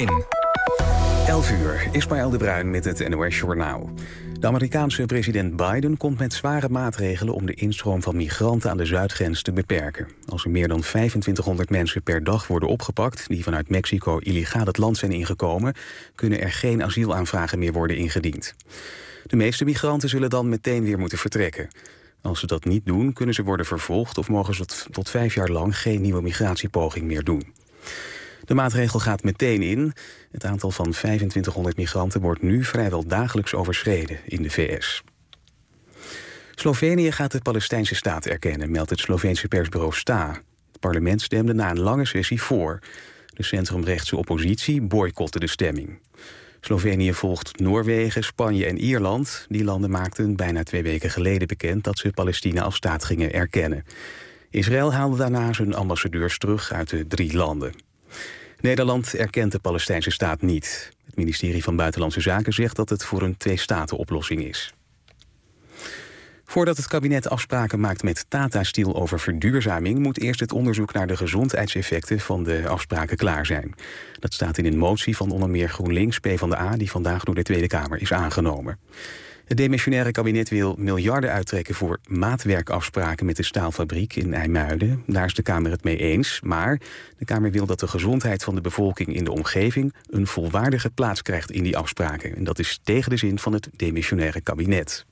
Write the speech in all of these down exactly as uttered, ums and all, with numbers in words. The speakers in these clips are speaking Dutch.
één. elf uur, Ismaël de Bruin met het N O S Journaal. De Amerikaanse president Biden komt met zware maatregelen om de instroom van migranten aan de zuidgrens te beperken. Als er meer dan vijfentwintighonderd mensen per dag worden opgepakt die vanuit Mexico illegaal het land zijn ingekomen, kunnen er geen asielaanvragen meer worden ingediend. De meeste migranten zullen dan meteen weer moeten vertrekken. Als ze dat niet doen, kunnen ze worden vervolgd of mogen ze tot, tot vijf jaar lang geen nieuwe migratiepoging meer doen. De maatregel gaat meteen in. Het aantal van vijfentwintighonderd migranten wordt nu vrijwel dagelijks overschreden in de V S. Slovenië gaat de Palestijnse staat erkennen, meldt het Sloveense persbureau Sta. Het parlement stemde na een lange sessie voor. De centrumrechtse oppositie boycotte de stemming. Slovenië volgt Noorwegen, Spanje en Ierland. Die landen maakten bijna twee weken geleden bekend dat ze Palestina als staat gingen erkennen. Israël haalde daarna zijn ambassadeurs terug uit de drie landen. Nederland erkent de Palestijnse staat niet. Het ministerie van Buitenlandse Zaken zegt dat het voor een twee-staten-oplossing is. Voordat het kabinet afspraken maakt met Tata Steel over verduurzaming, moet eerst het onderzoek naar de gezondheidseffecten van de afspraken klaar zijn. Dat staat in een motie van onder meer GroenLinks, PvdA, die vandaag door de Tweede Kamer is aangenomen. Het demissionaire kabinet wil miljarden uittrekken voor maatwerkafspraken met de staalfabriek in IJmuiden. Daar is de Kamer het mee eens, maar de Kamer wil dat de gezondheid van de bevolking in de omgeving een volwaardige plaats krijgt in die afspraken. En dat is tegen de zin van het demissionaire kabinet.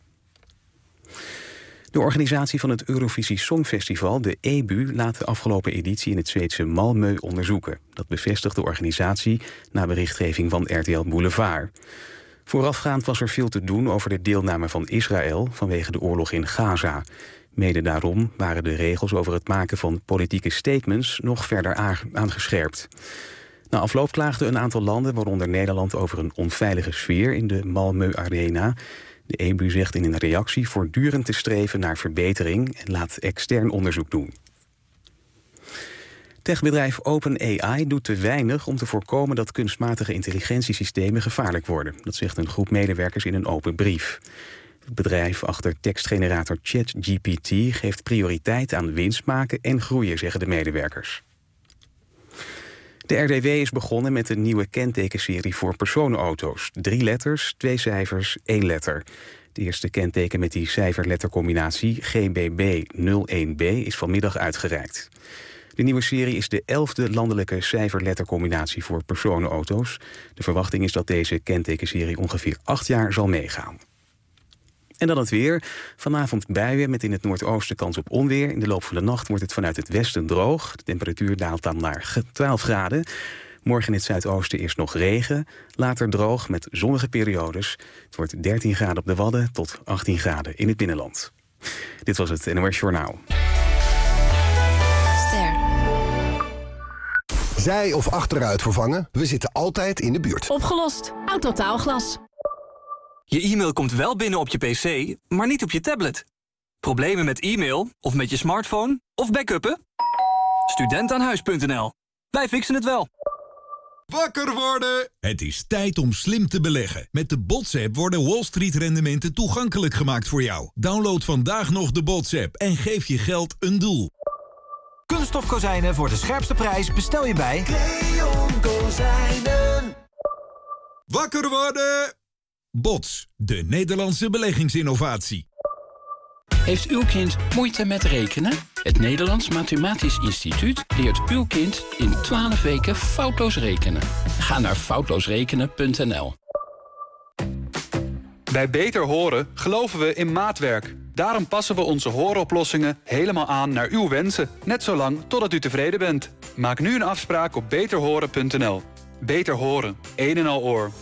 De organisatie van het Eurovisie Songfestival, de E B U, laat de afgelopen editie in het Zweedse Malmö onderzoeken. Dat bevestigt de organisatie na berichtgeving van R T L Boulevard. Voorafgaand was er veel te doen over de deelname van Israël vanwege de oorlog in Gaza. Mede daarom waren de regels over het maken van politieke statements nog verder aangescherpt. Na afloop klaagden een aantal landen, waaronder Nederland, over een onveilige sfeer in de Malmö Arena. De E B U zegt in een reactie voortdurend te streven naar verbetering en laat extern onderzoek doen. Techbedrijf OpenAI doet te weinig om te voorkomen dat kunstmatige intelligentiesystemen gevaarlijk worden. Dat zegt een groep medewerkers in een open brief. Het bedrijf achter tekstgenerator ChatGPT geeft prioriteit aan winst maken en groeien, zeggen de medewerkers. De R D W is begonnen met een nieuwe kentekenserie voor personenauto's. Drie letters, twee cijfers, één letter. Het eerste kenteken met die cijfer-lettercombinatie G B B nul één B is vanmiddag uitgereikt. De nieuwe serie is de elfde landelijke cijfer-lettercombinatie voor personenauto's. De verwachting is dat deze kentekenserie ongeveer acht jaar zal meegaan. En dan het weer. Vanavond buien met in het noordoosten kans op onweer. In de loop van de nacht wordt het vanuit het westen droog. De temperatuur daalt dan naar twaalf graden. Morgen in het zuidoosten eerst nog regen. Later droog met zonnige periodes. Het wordt dertien graden op de Wadden tot achttien graden in het binnenland. Dit was het N O S Journaal. Zij of achteruit vervangen, we zitten altijd in de buurt. Opgelost. Autotaalglas. Je e-mail komt wel binnen op je pc, maar niet op je tablet. Problemen met e-mail of met je smartphone of backuppen? studentaanhuis punt n l. Wij fixen het wel. Wakker worden! Het is tijd om slim te beleggen. Met de B O T S-app worden Wall Street rendementen toegankelijk gemaakt voor jou. Download vandaag nog de B O T S-app en geef je geld een doel. Kunststof kozijnen voor de scherpste prijs bestel je bij Leon Kozijnen. Wakker worden! B O T S, de Nederlandse beleggingsinnovatie. Heeft uw kind moeite met rekenen? Het Nederlands Mathematisch Instituut leert uw kind in twaalf weken foutloos rekenen. Ga naar foutloos rekenen punt n l. Bij Beter Horen geloven we in maatwerk. Daarom passen we onze hooroplossingen helemaal aan naar uw wensen. Net zo lang totdat u tevreden bent. Maak nu een afspraak op beter horen punt n l. Beter Horen, een en al oor.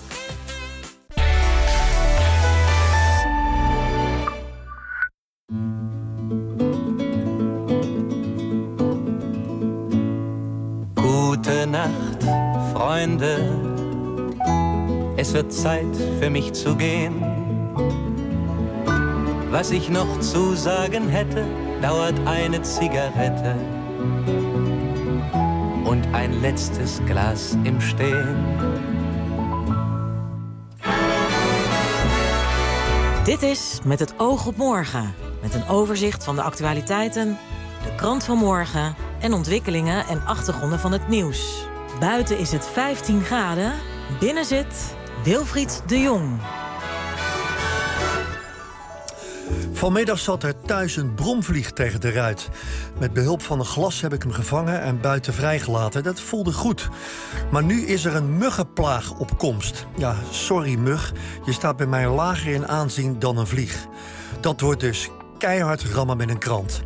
Gute Nacht, Freunde. Es wird Zeit für mich zu gehen. Was ich noch zu sagen hätte, dauert eine Zigarette und ein letztes Glas im Stehen. Dit is Met het oog op morgen. Met een overzicht van de actualiteiten, de krant van morgen en ontwikkelingen en achtergronden van het nieuws. Buiten is het vijftien graden. Binnen zit Wilfried de Jong. Vanmiddag zat er thuis een bromvlieg tegen de ruit. Met behulp van een glas heb ik hem gevangen en buiten vrijgelaten. Dat voelde goed. Maar nu is er een muggenplaag op komst. Ja, sorry mug, je staat bij mij lager in aanzien dan een vlieg. Dat wordt dus keihard rammen met een krant.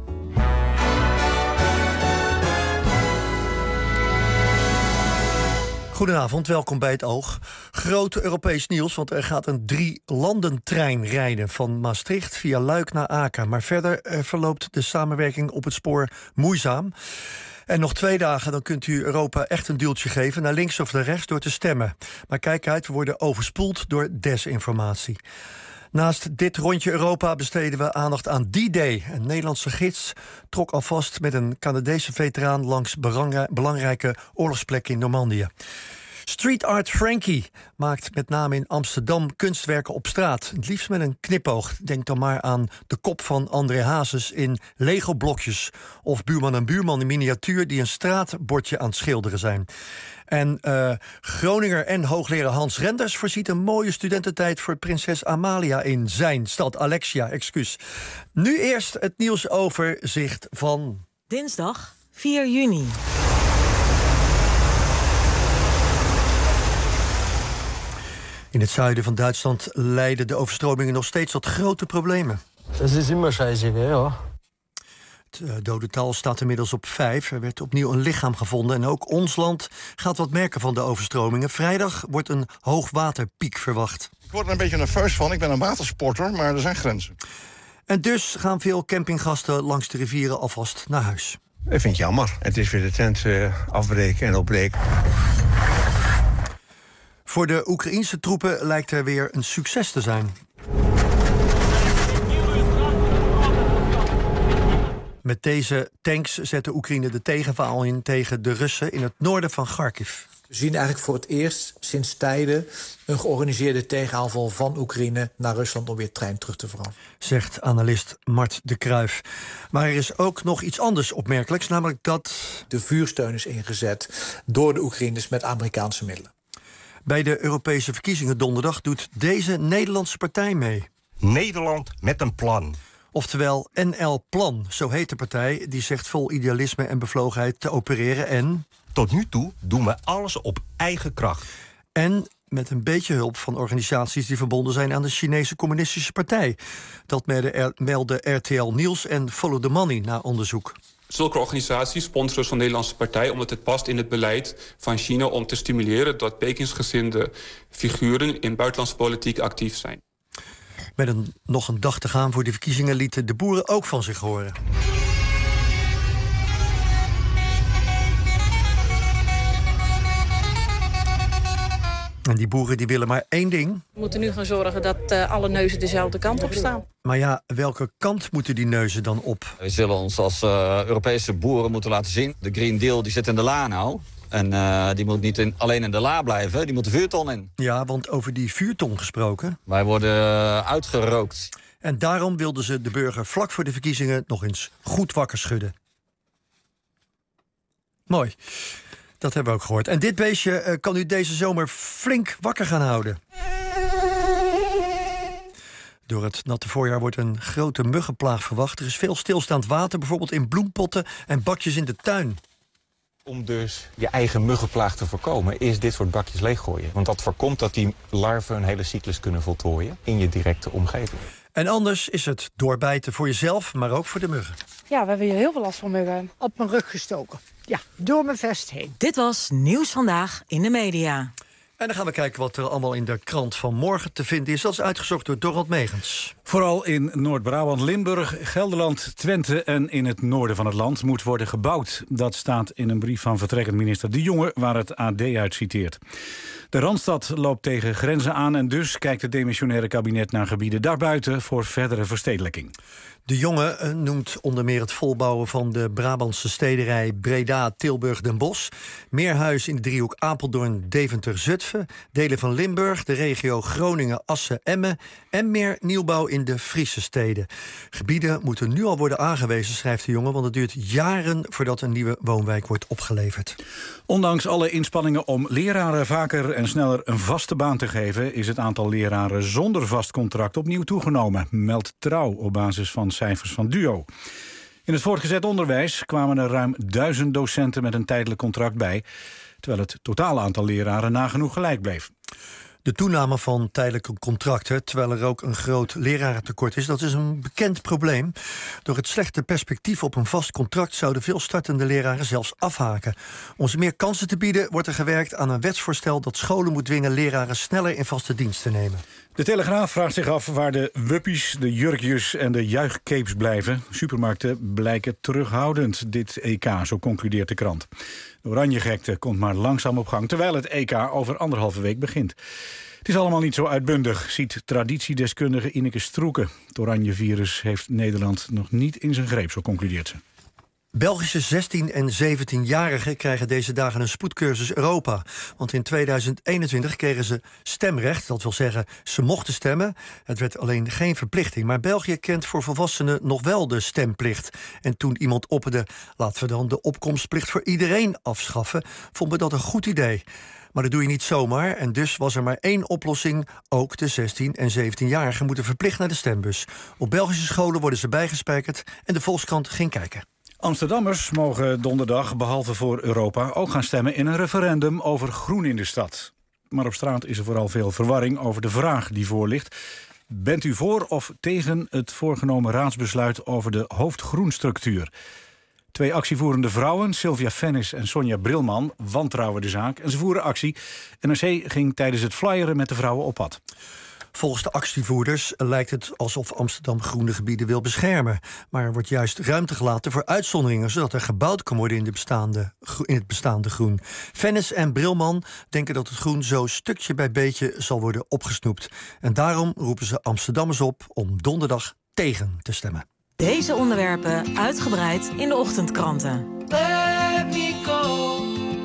Goedenavond, welkom bij Het Oog. Groot Europees nieuws, want er gaat een drie-landentrein rijden... van Maastricht via Luik naar Aken. Maar verder eh, verloopt de samenwerking op het spoor moeizaam. En nog twee dagen, dan kunt u Europa echt een duwtje geven... naar links of naar rechts door te stemmen. Maar kijk uit, we worden overspoeld door desinformatie. Naast dit rondje Europa besteden we aandacht aan D-Day. Een Nederlandse gids trok alvast met een Canadese veteraan... langs belangrijke oorlogsplekken in Normandië. Street Art Frankie maakt met name in Amsterdam kunstwerken op straat. Het liefst met een knipoog. Denk dan maar aan de kop van André Hazes in Lego-blokjes. Of Buurman en Buurman in miniatuur die een straatbordje aan het schilderen zijn. En uh, Groninger en hoogleraar Hans Renders voorziet een mooie studententijd voor prinses Amalia in zijn stad. Alexia, excuus. Nu eerst het nieuwsoverzicht van... Dinsdag vier juni. In het zuiden van Duitsland leiden de overstromingen nog steeds tot grote problemen. Dat is immer scheiße, ja. Het dodental staat inmiddels op vijf. Er werd opnieuw een lichaam gevonden. En ook ons land gaat wat merken van de overstromingen. Vrijdag wordt een hoogwaterpiek verwacht. Ik word er een beetje nerveus van. Ik ben een watersporter, maar er zijn grenzen. En dus gaan veel campinggasten langs de rivieren alvast naar huis. Ik vind het jammer. Het is weer de tent uh, afbreken en opbreken. Voor de Oekraïense troepen lijkt er weer een succes te zijn. Met deze tanks zet de Oekraïne de tegenvaal in tegen de Russen in het noorden van Kharkiv. We zien eigenlijk voor het eerst sinds tijden een georganiseerde tegenaanval van Oekraïne naar Rusland om weer trein terug te veroveren. Zegt analist Mart de Kruijf. Maar er is ook nog iets anders opmerkelijks, namelijk dat... de vuursteun is ingezet door de Oekraïners met Amerikaanse middelen. Bij de Europese verkiezingen donderdag doet deze Nederlandse partij mee. Nederland met een plan. Oftewel N L Plan, zo heet de partij, die zegt vol idealisme en bevlogenheid te opereren en... Tot nu toe doen we alles op eigen kracht. En met een beetje hulp van organisaties die verbonden zijn aan de Chinese Communistische Partij. Dat melden R T L Nieuws en Follow the Money na onderzoek. Zulke organisaties sponsoren zo'n Nederlandse partij omdat het past in het beleid van China om te stimuleren dat Pekingsgezinde figuren in buitenlandse politiek actief zijn. Met een, nog een dag te gaan voor de verkiezingen lieten de boeren ook van zich horen. En die boeren die willen maar één ding. We moeten nu gaan zorgen dat uh, alle neuzen dezelfde kant op staan. Maar ja, welke kant moeten die neuzen dan op? We zullen ons als uh, Europese boeren moeten laten zien. De Green Deal die zit in de la nou. En uh, die moet niet in, alleen in de la blijven, die moet de vuurton in. Ja, want over die vuurton gesproken... Wij worden uh, uitgerookt. En daarom wilden ze de burger vlak voor de verkiezingen nog eens goed wakker schudden. Mooi. Dat hebben we ook gehoord. En dit beestje uh, kan u deze zomer flink wakker gaan houden. Door het natte voorjaar wordt een grote muggenplaag verwacht. Er is veel stilstaand water, bijvoorbeeld in bloempotten en bakjes in de tuin. Om dus je eigen muggenplaag te voorkomen, is dit soort bakjes leeggooien. Want dat voorkomt dat die larven een hele cyclus kunnen voltooien in je directe omgeving. En anders is het doorbijten voor jezelf, maar ook voor de muggen. Ja, we hebben hier heel veel last van muggen. Op mijn rug gestoken. Ja, door mijn vest heen. Dit was Nieuws Vandaag in de media. En dan gaan we kijken wat er allemaal in de krant van morgen te vinden is. Dat is uitgezocht door Dorald Megens. Vooral in Noord-Brabant, Limburg, Gelderland, Twente en in het noorden van het land moet worden gebouwd. Dat staat in een brief van vertrekkend minister De Jonge, waar het A D uit citeert. De Randstad loopt tegen grenzen aan en dus kijkt het demissionaire kabinet naar gebieden daarbuiten voor verdere verstedelijking. De Jonge uh, noemt onder meer het volbouwen van de Brabantse stederij Breda, Tilburg, Den Bosch, meer huis in de driehoek Apeldoorn, Deventer, Zutphen, delen van Limburg, de regio Groningen, Assen, Emmen en meer nieuwbouw in de Friese steden. Gebieden moeten nu al worden aangewezen, schrijft De Jonge, want het duurt jaren voordat een nieuwe woonwijk wordt opgeleverd. Ondanks alle inspanningen om leraren vaker en sneller een vaste baan te geven, is het aantal leraren zonder vast contract opnieuw toegenomen, meldt Trouw op basis van cijfers van Duo. In het voortgezet onderwijs kwamen er ruim duizend docenten met een tijdelijk contract bij, terwijl het totale aantal leraren nagenoeg gelijk bleef. De toename van tijdelijke contracten, terwijl er ook een groot lerarentekort is, dat is een bekend probleem. Door het slechte perspectief op een vast contract zouden veel startende leraren zelfs afhaken. Om ze meer kansen te bieden wordt er gewerkt aan een wetsvoorstel dat scholen moet dwingen leraren sneller in vaste dienst te nemen. De Telegraaf vraagt zich af waar de wuppies, de jurkjes en de juichcapes blijven. Supermarkten blijken terughoudend dit E K, zo concludeert de krant. De oranjegekte komt maar langzaam op gang, terwijl het E K over anderhalve week begint. Het is allemaal niet zo uitbundig, ziet traditiedeskundige Ineke Stroeken. Het oranjevirus heeft Nederland nog niet in zijn greep, zo concludeert ze. Belgische zestien- en zeventienjarigen krijgen deze dagen een spoedcursus Europa. Want in tweeduizend eenentwintig kregen ze stemrecht. Dat wil zeggen, ze mochten stemmen. Het werd alleen geen verplichting. Maar België kent voor volwassenen nog wel de stemplicht. En toen iemand opperde, laten we dan de opkomstplicht voor iedereen afschaffen, vonden we dat een goed idee. Maar dat doe je niet zomaar. En dus was er maar één oplossing. Ook de zestien- en zeventienjarigen moeten verplicht naar de stembus. Op Belgische scholen worden ze bijgespijkerd en de Volkskrant ging kijken. Amsterdammers mogen donderdag, behalve voor Europa, ook gaan stemmen in een referendum over groen in de stad. Maar op straat is er vooral veel verwarring over de vraag die voor ligt. Bent u voor of tegen het voorgenomen raadsbesluit over de hoofdgroenstructuur? Twee actievoerende vrouwen, Sylvia Fennis en Sonja Brilman, wantrouwen de zaak en ze voeren actie. N R C ging tijdens het flyeren met de vrouwen op pad. Volgens de actievoerders lijkt het alsof Amsterdam groene gebieden wil beschermen. Maar er wordt juist ruimte gelaten voor uitzonderingen, zodat er gebouwd kan worden in, de bestaande, in het bestaande groen. Fennis en Brilman denken dat het groen zo stukje bij beetje zal worden opgesnoept. En daarom roepen ze Amsterdammers op om donderdag tegen te stemmen. Deze onderwerpen uitgebreid in de ochtendkranten. Let me go.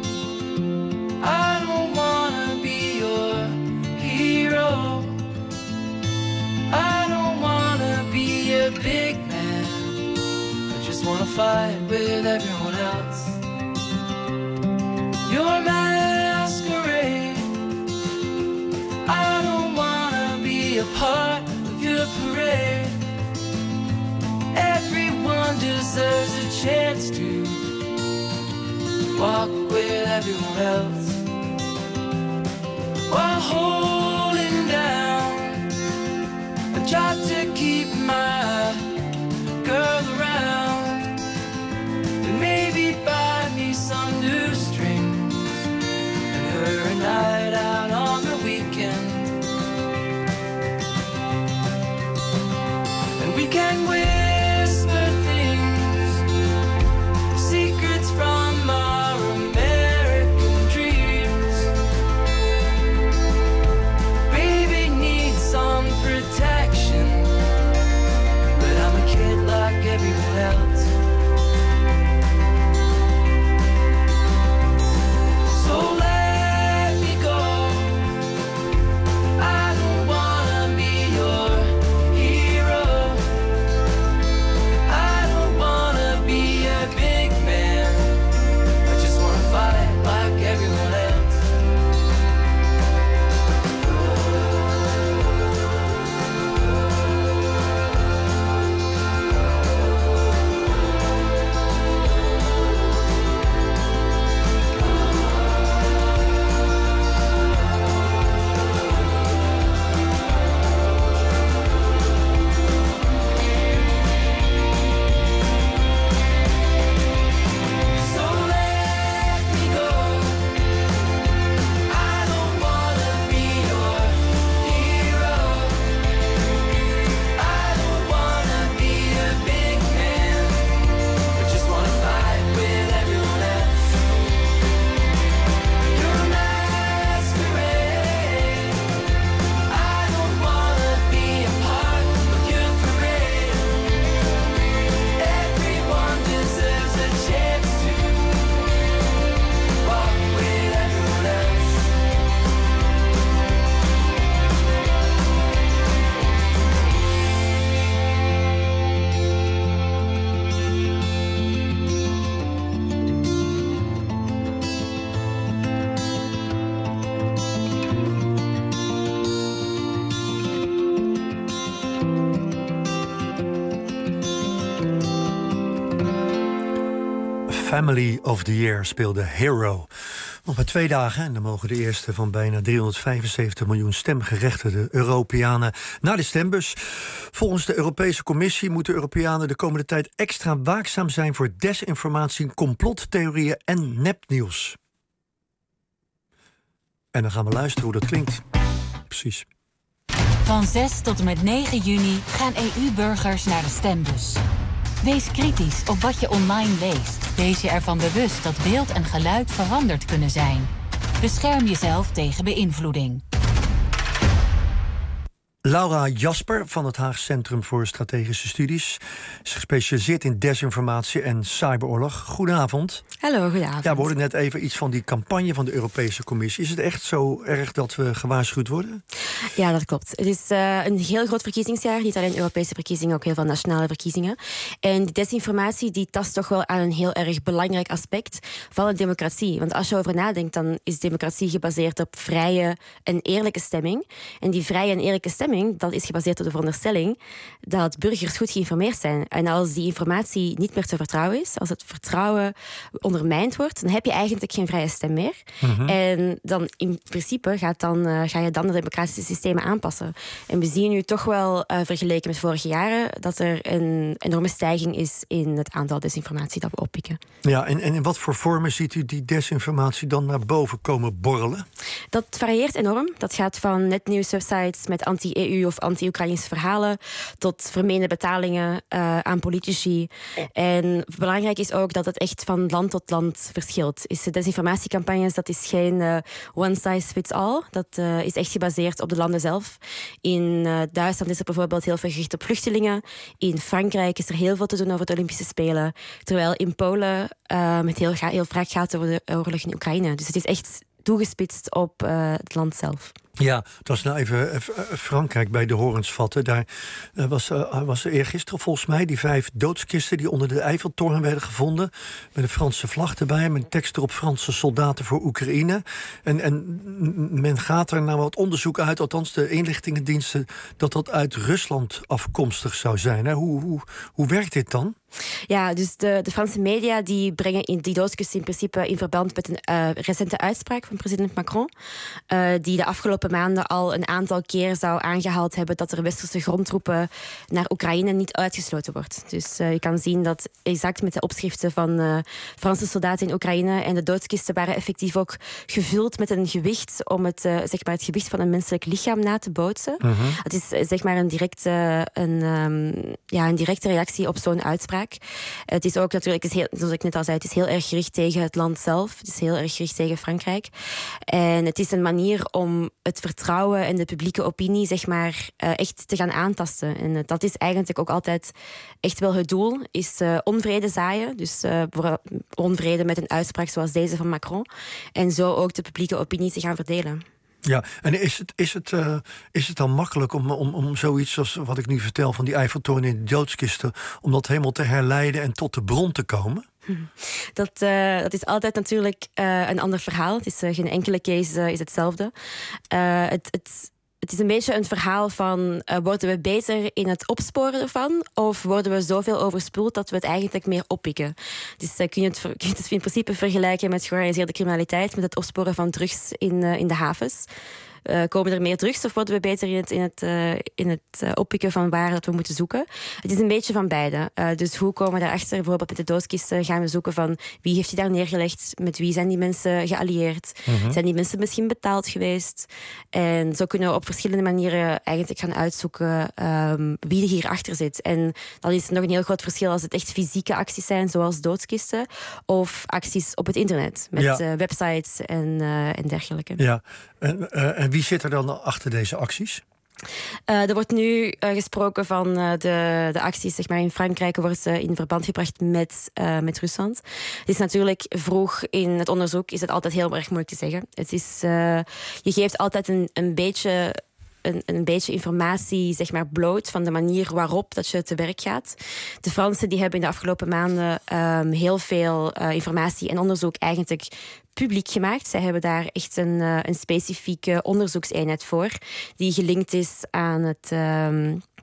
I don't wanna be your hero. I don't wanna be a big man. I just wanna fight with everyone else. Your masquerade. I don't wanna be a part of your parade. Everyone deserves a chance to walk with everyone else while holding down a job to keep my girl around and maybe buy me some new strings and her a night out on the weekend and we can win. From our American dream. Family of the Year speelde Hero. Nog maar twee dagen en dan mogen de eerste van bijna driehonderdvijfenzeventig miljoen stemgerechtigde Europeanen naar de stembus. Volgens de Europese Commissie moeten Europeanen de komende tijd extra waakzaam zijn voor desinformatie, complottheorieën en nepnieuws. En dan gaan we luisteren hoe dat klinkt. Precies. Van zes tot en met negen juni gaan E U-burgers naar de stembus. Wees kritisch op wat je online leest. Wees je ervan bewust dat beeld en geluid veranderd kunnen zijn. Bescherm jezelf tegen beïnvloeding. Laura Jasper van het Haag Centrum voor Strategische Studies is gespecialiseerd in desinformatie en cyberoorlog. Goedenavond. Hallo, goedenavond. Ja, we hoorden net even iets van die campagne van de Europese Commissie. Is het echt zo erg dat we gewaarschuwd worden? Ja, dat klopt. Het is uh, een heel groot verkiezingsjaar. Niet alleen Europese verkiezingen, ook heel veel nationale verkiezingen. En die desinformatie die tast toch wel aan een heel erg belangrijk aspect van de democratie. Want als je over nadenkt, dan is democratie gebaseerd op vrije en eerlijke stemming. En die vrije en eerlijke stemming, dat is gebaseerd op de veronderstelling dat burgers goed geïnformeerd zijn. En als die informatie niet meer te vertrouwen is, als het vertrouwen ondermijnd wordt, dan heb je eigenlijk geen vrije stem meer. Mm-hmm. En dan in principe gaat dan, uh, ga je dan de democratische systemen aanpassen. En we zien nu toch wel, uh, vergeleken met vorige jaren, dat er een enorme stijging is in het aantal desinformatie dat we oppikken. Ja, en, en in wat voor vormen ziet u die desinformatie dan naar boven komen borrelen? Dat varieert enorm. Dat gaat van netnieuwswebsites met anti-E U of anti-Oekraïnse verhalen tot vermeende betalingen uh, aan politici. En belangrijk is ook dat het echt van land tot land verschilt. Is de desinformatiecampagnes, dat is geen uh, one size fits all. Dat uh, is echt gebaseerd op de landen zelf. In uh, Duitsland is er bijvoorbeeld heel veel gericht op vluchtelingen. In Frankrijk is er heel veel te doen over de Olympische Spelen. Terwijl in Polen uh, het heel, heel vaak gaat over de oorlog in Oekraïne. Dus het is echt toegespitst op uh, het land zelf. Ja, dat is nou even uh, Frankrijk bij de horens vatten. Daar uh, was, uh, was er eergisteren volgens mij die vijf doodskisten die onder de Eiffeltoren werden gevonden. Met een Franse vlag erbij, met tekst erop Franse soldaten voor Oekraïne. En, en men gaat er naar wat onderzoek uit, althans de inlichtingendiensten, dat dat uit Rusland afkomstig zou zijn. Hè? Hoe, hoe, hoe werkt dit dan? Ja, dus de, de Franse media die brengen in die doodskisten in principe in verband met een uh, recente uitspraak van president Macron, uh, die de afgelopen maanden al een aantal keer zou aangehaald hebben dat er westerse grondtroepen naar Oekraïne niet uitgesloten wordt. Dus uh, je kan zien dat exact met de opschriften van uh, Franse soldaten in Oekraïne en de doodskisten waren effectief ook gevuld met een gewicht om het, uh, zeg maar het gewicht van een menselijk lichaam na te bootsen. Uh-huh. Het is uh, zeg maar een directe, een, um, ja, een directe reactie op zo'n uitspraak. Het is ook natuurlijk, het is heel, zoals ik net al zei, het is heel erg gericht tegen het land zelf. Het is heel erg gericht tegen Frankrijk. En het is een manier om het vertrouwen en de publieke opinie, zeg maar, uh, echt te gaan aantasten. En uh, dat is eigenlijk ook altijd echt wel het doel, is uh, onvrede zaaien. Dus uh, onvrede met een uitspraak zoals deze van Macron. En zo ook de publieke opinie te gaan verdelen. Ja, en is het, is het, uh, is het dan makkelijk om, om, om zoiets als wat ik nu vertel van die Eiffeltoren in de doodskisten, om dat helemaal te herleiden en tot de bron te komen? Dat, uh, dat is altijd natuurlijk uh, een ander verhaal. Het is uh, geen enkele case uh, is hetzelfde. Uh, het, het Het is een beetje een verhaal van, uh, worden we beter in het opsporen ervan, of worden we zoveel overspoeld dat we het eigenlijk meer oppikken? Dus uh, kun, je het, kun je het in principe vergelijken met georganiseerde criminaliteit, met het opsporen van drugs in, uh, in de havens. Uh, komen er meer drugs of worden we beter in het, in het, uh, in het uh, oppikken van waar dat we moeten zoeken? Het is een beetje van beide. Uh, dus hoe komen we daarachter? Bijvoorbeeld met de doodskisten gaan we zoeken van wie heeft die daar neergelegd? Met wie zijn die mensen geallieerd? Uh-huh. Zijn die mensen misschien betaald geweest? En zo kunnen we op verschillende manieren eigenlijk gaan uitzoeken um, wie er hierachter zit. En dan is er nog een heel groot verschil als het echt fysieke acties zijn, zoals doodskisten, of acties op het internet, met ja. uh, websites en, uh, en dergelijke. Ja, en, uh, en wie zit er dan achter deze acties? Uh, er wordt nu uh, gesproken van uh, de, de acties, zeg maar, in Frankrijk wordt uh, in verband gebracht met, uh, met Rusland. Het is natuurlijk vroeg in het onderzoek is het altijd heel erg moeilijk te zeggen. Het is, uh, je geeft altijd een, een beetje Een, een beetje informatie, zeg maar, bloot van de manier waarop dat je te werk gaat. De Fransen die hebben in de afgelopen maanden um, heel veel uh, informatie en onderzoek eigenlijk publiek gemaakt. Zij hebben daar echt een, uh, een specifieke onderzoekseenheid voor, die gelinkt is aan het Um,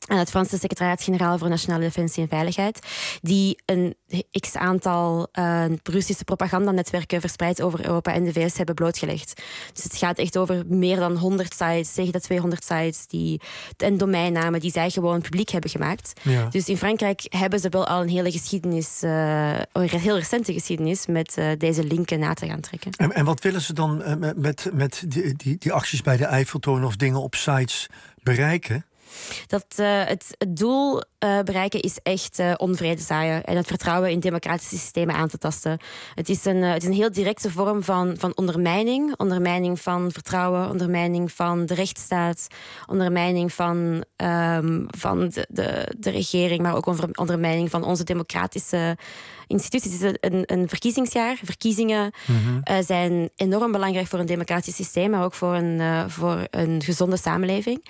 aan het Franse secretariaat-generaal voor Nationale Defensie en Veiligheid, die een x-aantal uh, Russische propagandannetwerken verspreid over Europa en de V S hebben blootgelegd. Dus het gaat echt over meer dan honderd sites, tegen de tweehonderd sites, die, en domeinnamen die zij gewoon publiek hebben gemaakt. Ja. Dus in Frankrijk hebben ze wel al een hele geschiedenis, uh, een heel recente geschiedenis, met uh, deze linken na te gaan trekken. En, en wat willen ze dan uh, met, met die, die, die acties bij de Eiffeltoren of dingen op sites bereiken? Dat uh, het, het doel uh, bereiken is echt uh, onvrede zaaien en het vertrouwen in democratische systemen aan te tasten. Het is een, uh, het is een heel directe vorm van, van ondermijning. Ondermijning van vertrouwen, ondermijning van de rechtsstaat, ondermijning van, um, van de, de, de regering, maar ook ondermijning van onze democratische instituties. Het is een, een verkiezingsjaar. Verkiezingen mm-hmm. uh, zijn enorm belangrijk voor een democratisch systeem, maar ook voor een, uh, voor een gezonde samenleving.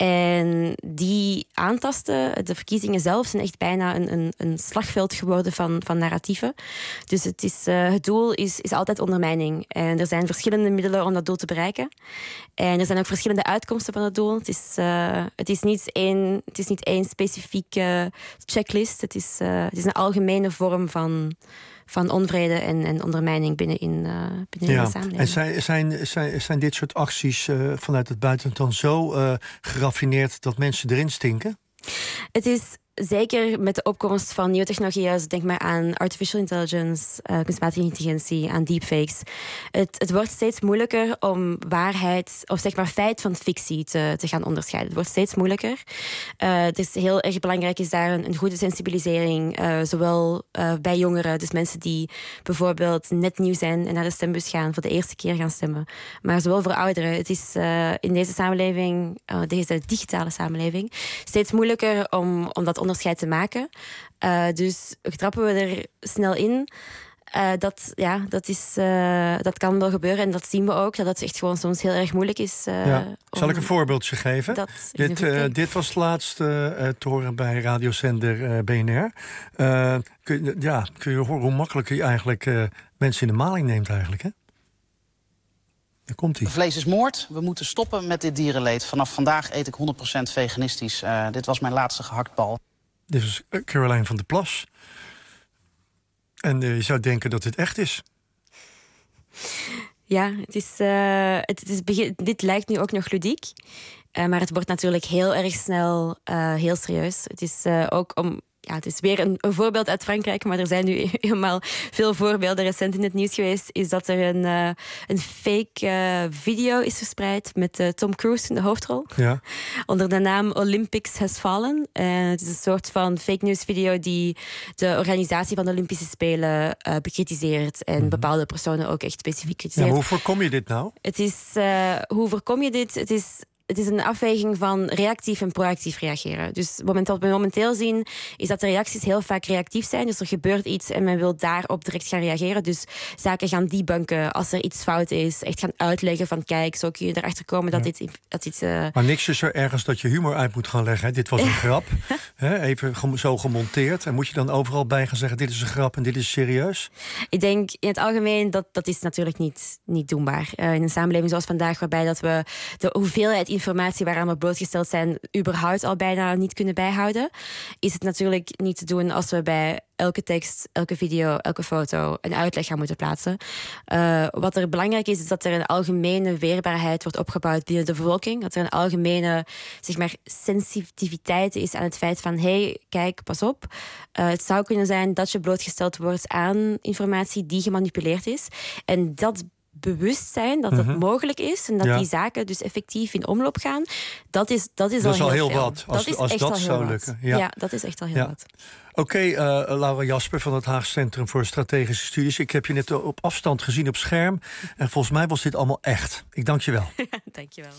En die aantasten, de verkiezingen zelf, zijn echt bijna een, een, een slagveld geworden van, van narratieven. Dus het, is, uh, het doel is, is altijd ondermijning. En er zijn verschillende middelen om dat doel te bereiken. En er zijn ook verschillende uitkomsten van het doel. Het is, uh, het is, niet, één, het is niet één specifieke checklist. Het is, uh, het is een algemene vorm van... van onvrede en, en ondermijning binnenin, uh, binnen ja. de samenleving. En zijn, zijn, zijn, zijn dit soort acties uh, vanuit het buitenland dan zo uh, geraffineerd dat mensen erin stinken? Het is zeker met de opkomst van nieuwe technologieën, denk maar aan artificial intelligence, uh, kunstmatige intelligentie, aan deepfakes. Het, het wordt steeds moeilijker om waarheid, of zeg maar feit van fictie te, te gaan onderscheiden. Het wordt steeds moeilijker. Uh, het is heel erg belangrijk is daar een, een goede sensibilisering, uh, zowel uh, bij jongeren, dus mensen die bijvoorbeeld net nieuw zijn en naar de stembus gaan, voor de eerste keer gaan stemmen, maar zowel voor ouderen. Het is uh, in deze samenleving, uh, deze digitale samenleving, steeds moeilijker om, om dat onderscheid te maken. Uh, dus trappen we er snel in. Uh, dat, ja, dat, is, uh, dat kan wel gebeuren en dat zien we ook. Dat het echt gewoon soms heel erg moeilijk is. Uh, ja. Zal ik een voorbeeldje geven? Dit, uh, dit was het laatste uh, te horen bij radiozender uh, B N R. Uh, kun, je, ja, kun je horen hoe makkelijk je eigenlijk uh, mensen in de maling neemt eigenlijk, hè? Daar komt hij. Vlees is moord. We moeten stoppen met dit dierenleed. Vanaf vandaag eet ik honderd procent veganistisch. Uh, dit was mijn laatste gehaktbal. Dit is Caroline van der Plas. En uh, je zou denken dat het echt is. Ja, het is, uh, het, het is begin, dit lijkt nu ook nog ludiek. Uh, maar het wordt natuurlijk heel erg snel uh, heel serieus. Het is uh, ook om... Ja, het is weer een, een voorbeeld uit Frankrijk, maar er zijn nu helemaal veel voorbeelden. Recent in het nieuws geweest is dat er een, uh, een fake uh, video is verspreid met uh, Tom Cruise in de hoofdrol. Ja. Onder de naam Olympics Has Fallen. Uh, het is een soort van fake news video die de organisatie van de Olympische Spelen uh, bekritiseert en mm-hmm. bepaalde personen ook echt specifiek kritiseert. Ja, hoe voorkom je dit nou? Het is, uh, hoe voorkom je dit? Het is... Het is een afweging van reactief en proactief reageren. Dus wat we momenteel zien, is dat de reacties heel vaak reactief zijn. Dus er gebeurt iets en men wil daarop direct gaan reageren. Dus zaken gaan debunken als er iets fout is. Echt gaan uitleggen van kijk, zo kun je erachter komen dat ja. dit... Dat dit uh... Maar niks is er ergens dat je humor uit moet gaan leggen. Hè? Dit was een grap, hè? Even zo gemonteerd. En moet je dan overal bij gaan zeggen, dit is een grap en dit is serieus? Ik denk in het algemeen, dat, dat is natuurlijk niet, niet doenbaar. Uh, in een samenleving zoals vandaag, waarbij dat we de hoeveelheid informatie waaraan we blootgesteld zijn, überhaupt al bijna niet kunnen bijhouden, is het natuurlijk niet te doen als we bij elke tekst, elke video, elke foto een uitleg gaan moeten plaatsen. Uh, wat er belangrijk is, is dat er een algemene weerbaarheid wordt opgebouwd binnen de bevolking. Dat er een algemene, zeg maar, sensitiviteit is aan het feit van hey, kijk, pas op. Uh, het zou kunnen zijn dat je blootgesteld wordt aan informatie die gemanipuleerd is. En dat bewustzijn dat het mm-hmm. mogelijk is en dat ja. die zaken dus effectief in omloop gaan, dat is, dat is, dat is al al heel, heel veel. wat. Als dat, als is dat echt zou al heel lukken. Ja. ja, dat is echt al heel ja. wat. Oké, okay, uh, Laura Jasper van het Haagse Centrum voor Strategische Studies. Ik heb je net op afstand gezien op scherm. En volgens mij was dit allemaal echt. Ik dank je wel. Dank je wel.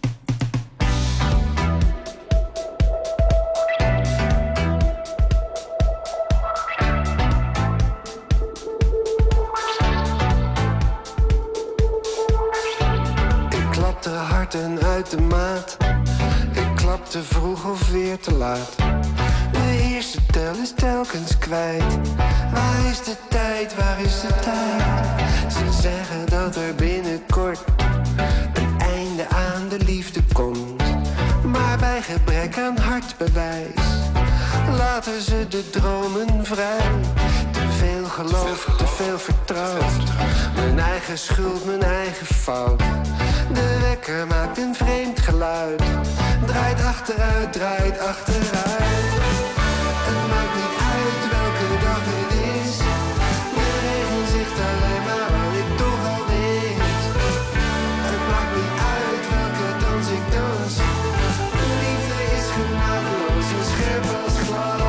Harten uit de maat. Ik klap te vroeg of weer te laat. De eerste tel is telkens kwijt. Waar is de tijd, waar is de tijd? Ze zeggen dat er binnenkort een einde aan de liefde komt. Maar bij gebrek gebrek aan hartbewijs. Laten ze de dromen vrij. Te veel geloof, te veel vertrouwd. Mijn eigen schuld, mijn eigen fout. De wekker maakt een vreemd geluid. Draait achteruit, draait achteruit. Het maakt niet uit welke dag het is. De regen zegt alleen maar wat ik toch al wist. Het maakt niet uit welke dans ik dans. De liefde is genadeloos en scherp als glas.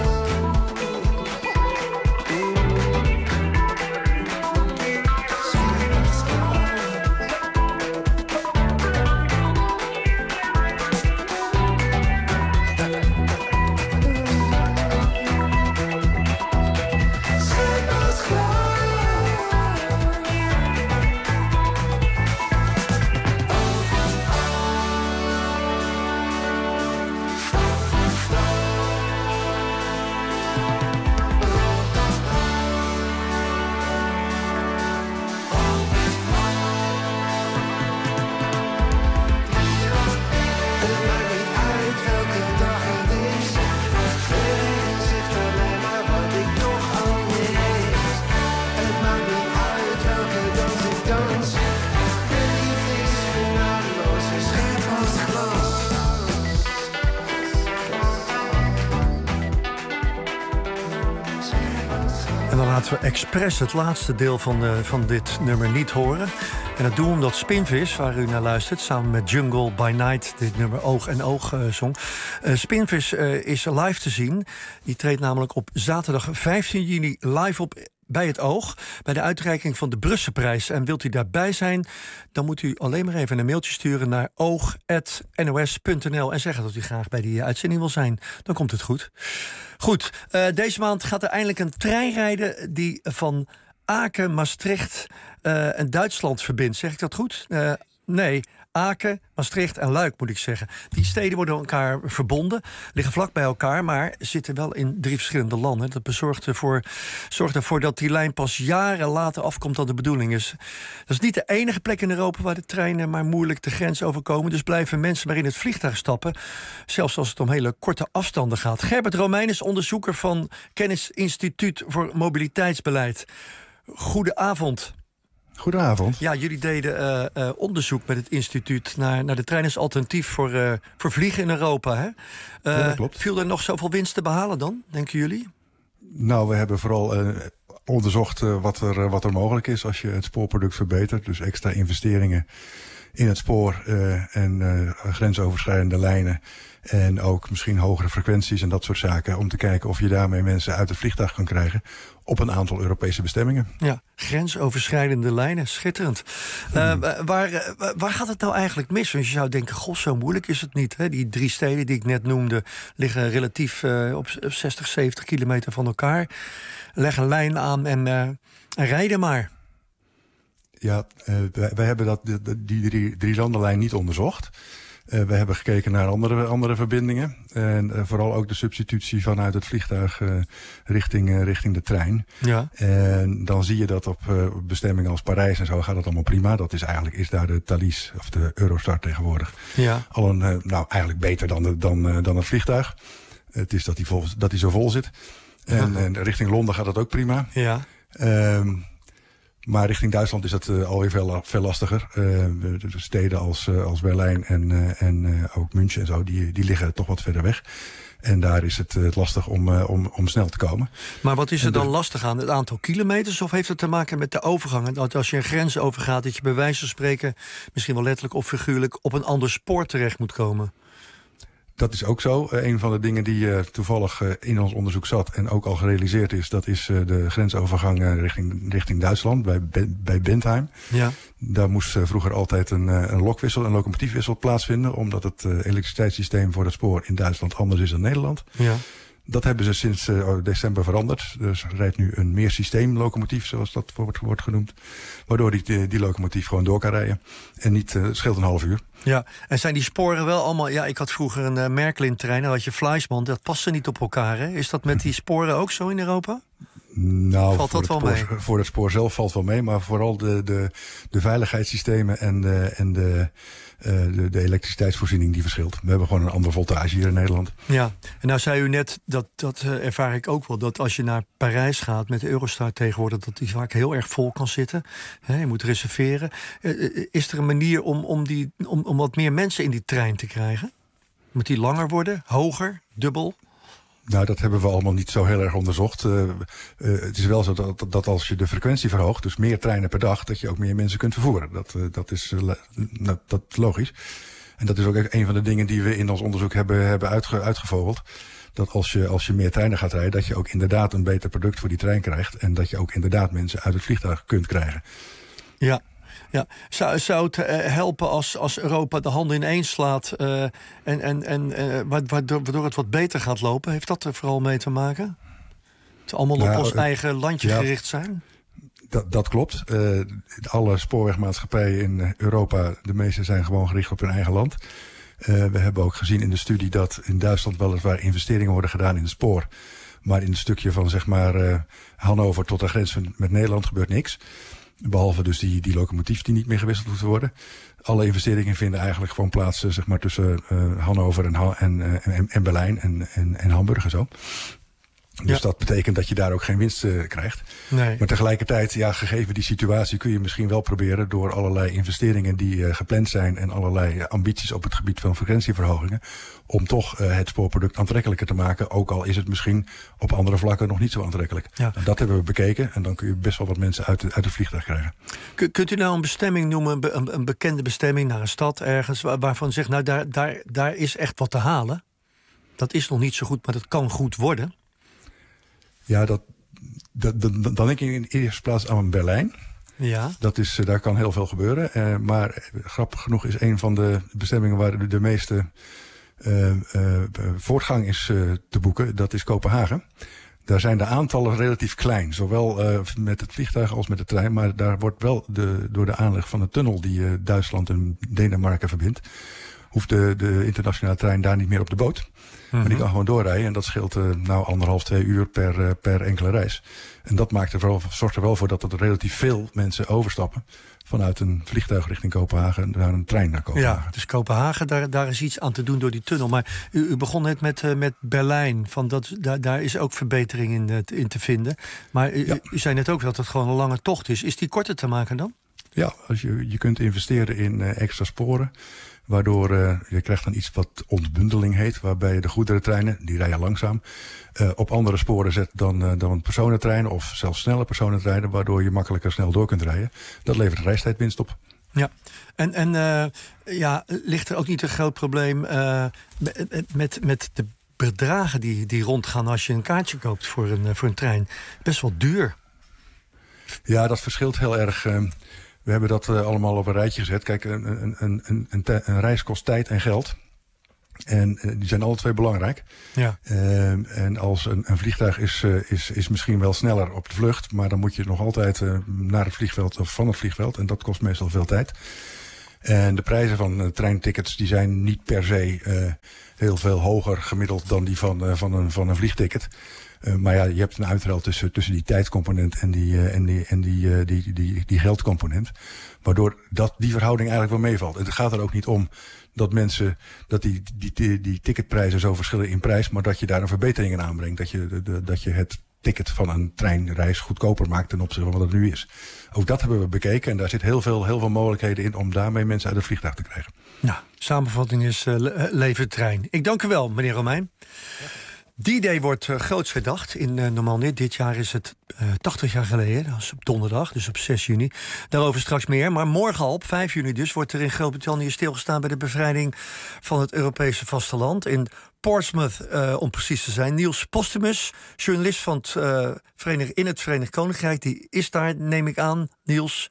Laten we expres het laatste deel van, de, van dit nummer niet horen. En dat doen we omdat Spinvis, waar u naar luistert, samen met Jungle by Night dit nummer Oog en Oog uh, zong. Uh, Spinvis uh, is live te zien. Die treedt namelijk op zaterdag vijftien juni live op bij het Oog, bij de uitreiking van de Brusselprijs. En wilt u daarbij zijn, dan moet u alleen maar even een mailtje sturen naar oog punt n o s punt n l en zeggen dat u graag bij die uitzending wil zijn. Dan komt het goed. Goed, uh, deze maand gaat er eindelijk een trein rijden die van Aken, Maastricht uh, en Duitsland verbindt. Zeg ik dat goed? Uh, nee, Aken, Maastricht en Luik moet ik zeggen. Die steden worden elkaar verbonden, liggen vlak bij elkaar, maar zitten wel in drie verschillende landen. Dat bezorgt ervoor, zorgt ervoor dat die lijn pas jaren later afkomt dan de bedoeling is. Dat is niet de enige plek in Europa waar de treinen maar moeilijk de grens overkomen. Dus blijven mensen maar in het vliegtuig stappen, zelfs als het om hele korte afstanden gaat. Gerbert Romein is onderzoeker van Kennisinstituut voor Mobiliteitsbeleid. Goedenavond. Goedenavond. Ja, jullie deden uh, uh, onderzoek met het instituut naar, naar de trein als alternatief voor, uh, voor vliegen in Europa. Hè? Uh, ja, dat klopt. Viel er nog zoveel winst te behalen dan, denken jullie? Nou, we hebben vooral uh, onderzocht uh, wat, er, uh, wat er mogelijk is als je het spoorproduct verbetert. Dus extra investeringen in het spoor uh, en uh, grensoverschrijdende lijnen. En ook misschien hogere frequenties en dat soort zaken. Om te kijken of je daarmee mensen uit het vliegtuig kan krijgen op een aantal Europese bestemmingen. Ja, grensoverschrijdende lijnen, schitterend. Uh, waar, uh, waar gaat het nou eigenlijk mis? Want je zou denken, goh, zo moeilijk is het niet. Hè? Die drie steden die ik net noemde liggen relatief uh, op zestig, zeventig kilometer van elkaar. Leg een lijn aan en, uh, en rijden maar. Ja, uh, wij, wij hebben dat, die, die drie, drie landenlijn niet onderzocht. Uh, we hebben gekeken naar andere, andere verbindingen. En uh, vooral ook de substitutie vanuit het vliegtuig uh, richting, uh, richting de trein. Ja. En dan zie je dat op uh, bestemmingen als Parijs en zo gaat het allemaal prima. Dat is eigenlijk is daar de Thalys, of de Eurostar tegenwoordig. Ja. Al een, uh, nou eigenlijk beter dan, de, dan, uh, dan het vliegtuig. Uh, het is dat die, vol, dat die zo vol zit. En, en richting Londen gaat het ook prima. Ja. Um, Maar richting Duitsland is dat uh, alweer veel, veel lastiger. Uh, de, de steden als, uh, als Berlijn en, uh, en uh, ook München en zo, die, die liggen toch wat verder weg. En daar is het uh, lastig om, uh, om, om snel te komen. Maar wat is er dan lastig aan? Het aantal kilometers? Of heeft het te maken met de overgang? Dat als je een grens overgaat, dat je bij wijze van spreken, misschien wel letterlijk of figuurlijk, op een ander spoor terecht moet komen? Dat is ook zo. Uh, een van de dingen die uh, toevallig uh, in ons onderzoek zat en ook al gerealiseerd is, dat is uh, de grensovergang uh, richting, richting Duitsland, bij, bij Bentheim. Ja. Daar moest uh, vroeger altijd een, uh, een lokwissel, een locomotiefwissel plaatsvinden, omdat het uh, elektriciteitssysteem voor het spoor in Duitsland anders is dan Nederland. Ja. Dat hebben ze sinds uh, december veranderd. Dus er rijdt nu een meersysteemlocomotief, zoals dat wordt, wordt genoemd. Waardoor die, die locomotief gewoon door kan rijden. En niet, uh, het scheelt een half uur. Ja, en zijn die sporen wel allemaal... Ja, ik had vroeger een uh, Märklin-trein, dan had je Fleischmann. Dat paste niet op elkaar, hè? Is dat met die sporen ook zo in Europa? Nou, valt dat voor wel het spoor, mee? Voor het spoor zelf valt wel mee, maar vooral de, de, de veiligheidssystemen en, de, en de, uh, de, de elektriciteitsvoorziening die verschilt. We hebben gewoon een andere voltage hier in Nederland. Ja, en nou zei u net, dat, dat uh, ervaar ik ook wel, dat als je naar Parijs gaat met de Eurostar tegenwoordig, dat die vaak heel erg vol kan zitten. He, je moet reserveren. Uh, is er een manier om, om, die, om, om wat meer mensen in die trein te krijgen? Moet die langer worden, hoger, dubbel? Nou, dat hebben we allemaal niet zo heel erg onderzocht. Uh, uh, het is wel zo dat, dat als je de frequentie verhoogt, dus meer treinen per dag, dat je ook meer mensen kunt vervoeren. Dat, uh, dat is uh, dat, dat is logisch. En dat is ook een van de dingen die we in ons onderzoek hebben, hebben uitge, uitgevogeld. Dat als je, als je meer treinen gaat rijden, dat je ook inderdaad een beter product voor die trein krijgt. En dat je ook inderdaad mensen uit het vliegtuig kunt krijgen. Ja. Ja, zou, zou het uh, helpen als, als Europa de handen ineens slaat uh, en, en, en uh, waardoor, waardoor het wat beter gaat lopen? Heeft dat er vooral mee te maken? Het allemaal nou, op ons uh, eigen landje ja, gericht zijn? Dat, dat klopt. Uh, alle spoorwegmaatschappijen in Europa, de meeste zijn gewoon gericht op hun eigen land. Uh, we hebben ook gezien in de studie dat in Duitsland weliswaar investeringen worden gedaan in het spoor. Maar in het stukje van zeg maar uh, Hannover tot de grens met Nederland gebeurt niks. Behalve dus die, die locomotief die niet meer gewisseld hoeft te worden. Alle investeringen vinden eigenlijk gewoon plaats zeg maar, tussen uh, Hannover en, en, uh, en, en Berlijn en, en, en Hamburg en zo. Dus ja. dat betekent dat je daar ook geen winst uh, krijgt. Nee. Maar tegelijkertijd, ja, gegeven die situatie, kun je misschien wel proberen door allerlei investeringen die uh, gepland zijn en allerlei uh, ambities op het gebied van frequentieverhogingen, om toch uh, het spoorproduct aantrekkelijker te maken. Ook al is het misschien op andere vlakken nog niet zo aantrekkelijk. Ja. Dat hebben we bekeken en dan kun je best wel wat mensen uit, de, uit het vliegtuig krijgen. K- kunt u nou een bestemming noemen, een, een bekende bestemming naar een stad ergens, waar, waarvan u zegt, nou daar, daar, daar is echt wat te halen? Dat is nog niet zo goed, maar dat kan goed worden. Ja, dat, dat, dat, dan denk ik in de eerste plaats aan Berlijn. Ja. Dat is, daar kan heel veel gebeuren. Uh, maar grappig genoeg is een van de bestemmingen waar de, de meeste uh, uh, voortgang is uh, te boeken. Dat is Kopenhagen. Daar zijn de aantallen relatief klein. Zowel uh, met het vliegtuig als met de trein. Maar daar wordt wel de, door de aanleg van de tunnel die uh, Duitsland en Denemarken verbindt, hoeft de, de internationale trein daar niet meer op de boot. Mm-hmm. Maar die kan gewoon doorrijden. En dat scheelt uh, nou anderhalf, twee uur per, uh, per enkele reis. En dat maakt er vooral, zorgt er wel voor dat er relatief veel mensen overstappen vanuit een vliegtuig richting Kopenhagen naar een trein naar Kopenhagen. Ja, dus Kopenhagen, daar, daar is iets aan te doen door die tunnel. Maar u, u begon net met, uh, met Berlijn. Van dat, daar, daar is ook verbetering in, uh, in te vinden. Maar u, ja. u zei net ook dat het gewoon een lange tocht is. Is die korter te maken dan? Ja, als je, je kunt investeren in uh, extra sporen. Waardoor uh, je krijgt dan iets wat ontbundeling heet. Waarbij je de goederentreinen, die rijden langzaam, uh, op andere sporen zet dan, uh, dan personentreinen. Of zelfs snelle personentreinen. Waardoor je makkelijker snel door kunt rijden. Dat levert reistijdwinst op. Ja, en, en uh, ja, ligt er ook niet een groot probleem uh, met, met, met de bedragen die, die rondgaan als je een kaartje koopt voor een, voor een trein? Best wel duur. Ja, dat verschilt heel erg. Uh, We hebben dat uh, allemaal op een rijtje gezet. Kijk, een, een, een, een, een reis kost tijd en geld. En uh, die zijn alle twee belangrijk. Ja. Uh, en als een, een vliegtuig is, uh, is, is misschien wel sneller op de vlucht, maar dan moet je nog altijd uh, naar het vliegveld of van het vliegveld. En dat kost meestal veel tijd. En de prijzen van uh, treintickets die zijn niet per se uh, heel veel hoger gemiddeld dan die van, uh, van, een, van een vliegticket. Uh, maar ja, je hebt een uitruil tussen, tussen die tijdscomponent en die, uh, en die, en die, uh, die, die, die, die geldcomponent. Waardoor dat, die verhouding eigenlijk wel meevalt. Het gaat er ook niet om dat mensen, dat die, die, die, die ticketprijzen zo verschillen in prijs, maar dat je daar een verbetering in aanbrengt. Dat je, de, de, dat je het ticket van een treinreis goedkoper maakt ten opzichte van wat het nu is. Ook dat hebben we bekeken en daar zit heel veel, heel veel mogelijkheden in om daarmee mensen uit het vliegtuig te krijgen. Nou, samenvatting is uh, le- leven trein. Ik dank u wel, meneer Romein. Ja. D-Day wordt uh, groots gedacht in uh, Normandië. Dit jaar is het uh, tachtig jaar geleden. Dat is op donderdag, dus op zes juni. Daarover straks meer. Maar morgen al, op vijf juni dus, wordt er in Groot-Brittannië stilgestaan bij de bevrijding van het Europese vasteland. In Portsmouth, uh, om precies te zijn. Niels Postumus, journalist van het, uh, Verenig, in het Verenigd Koninkrijk. Die is daar, neem ik aan, Niels.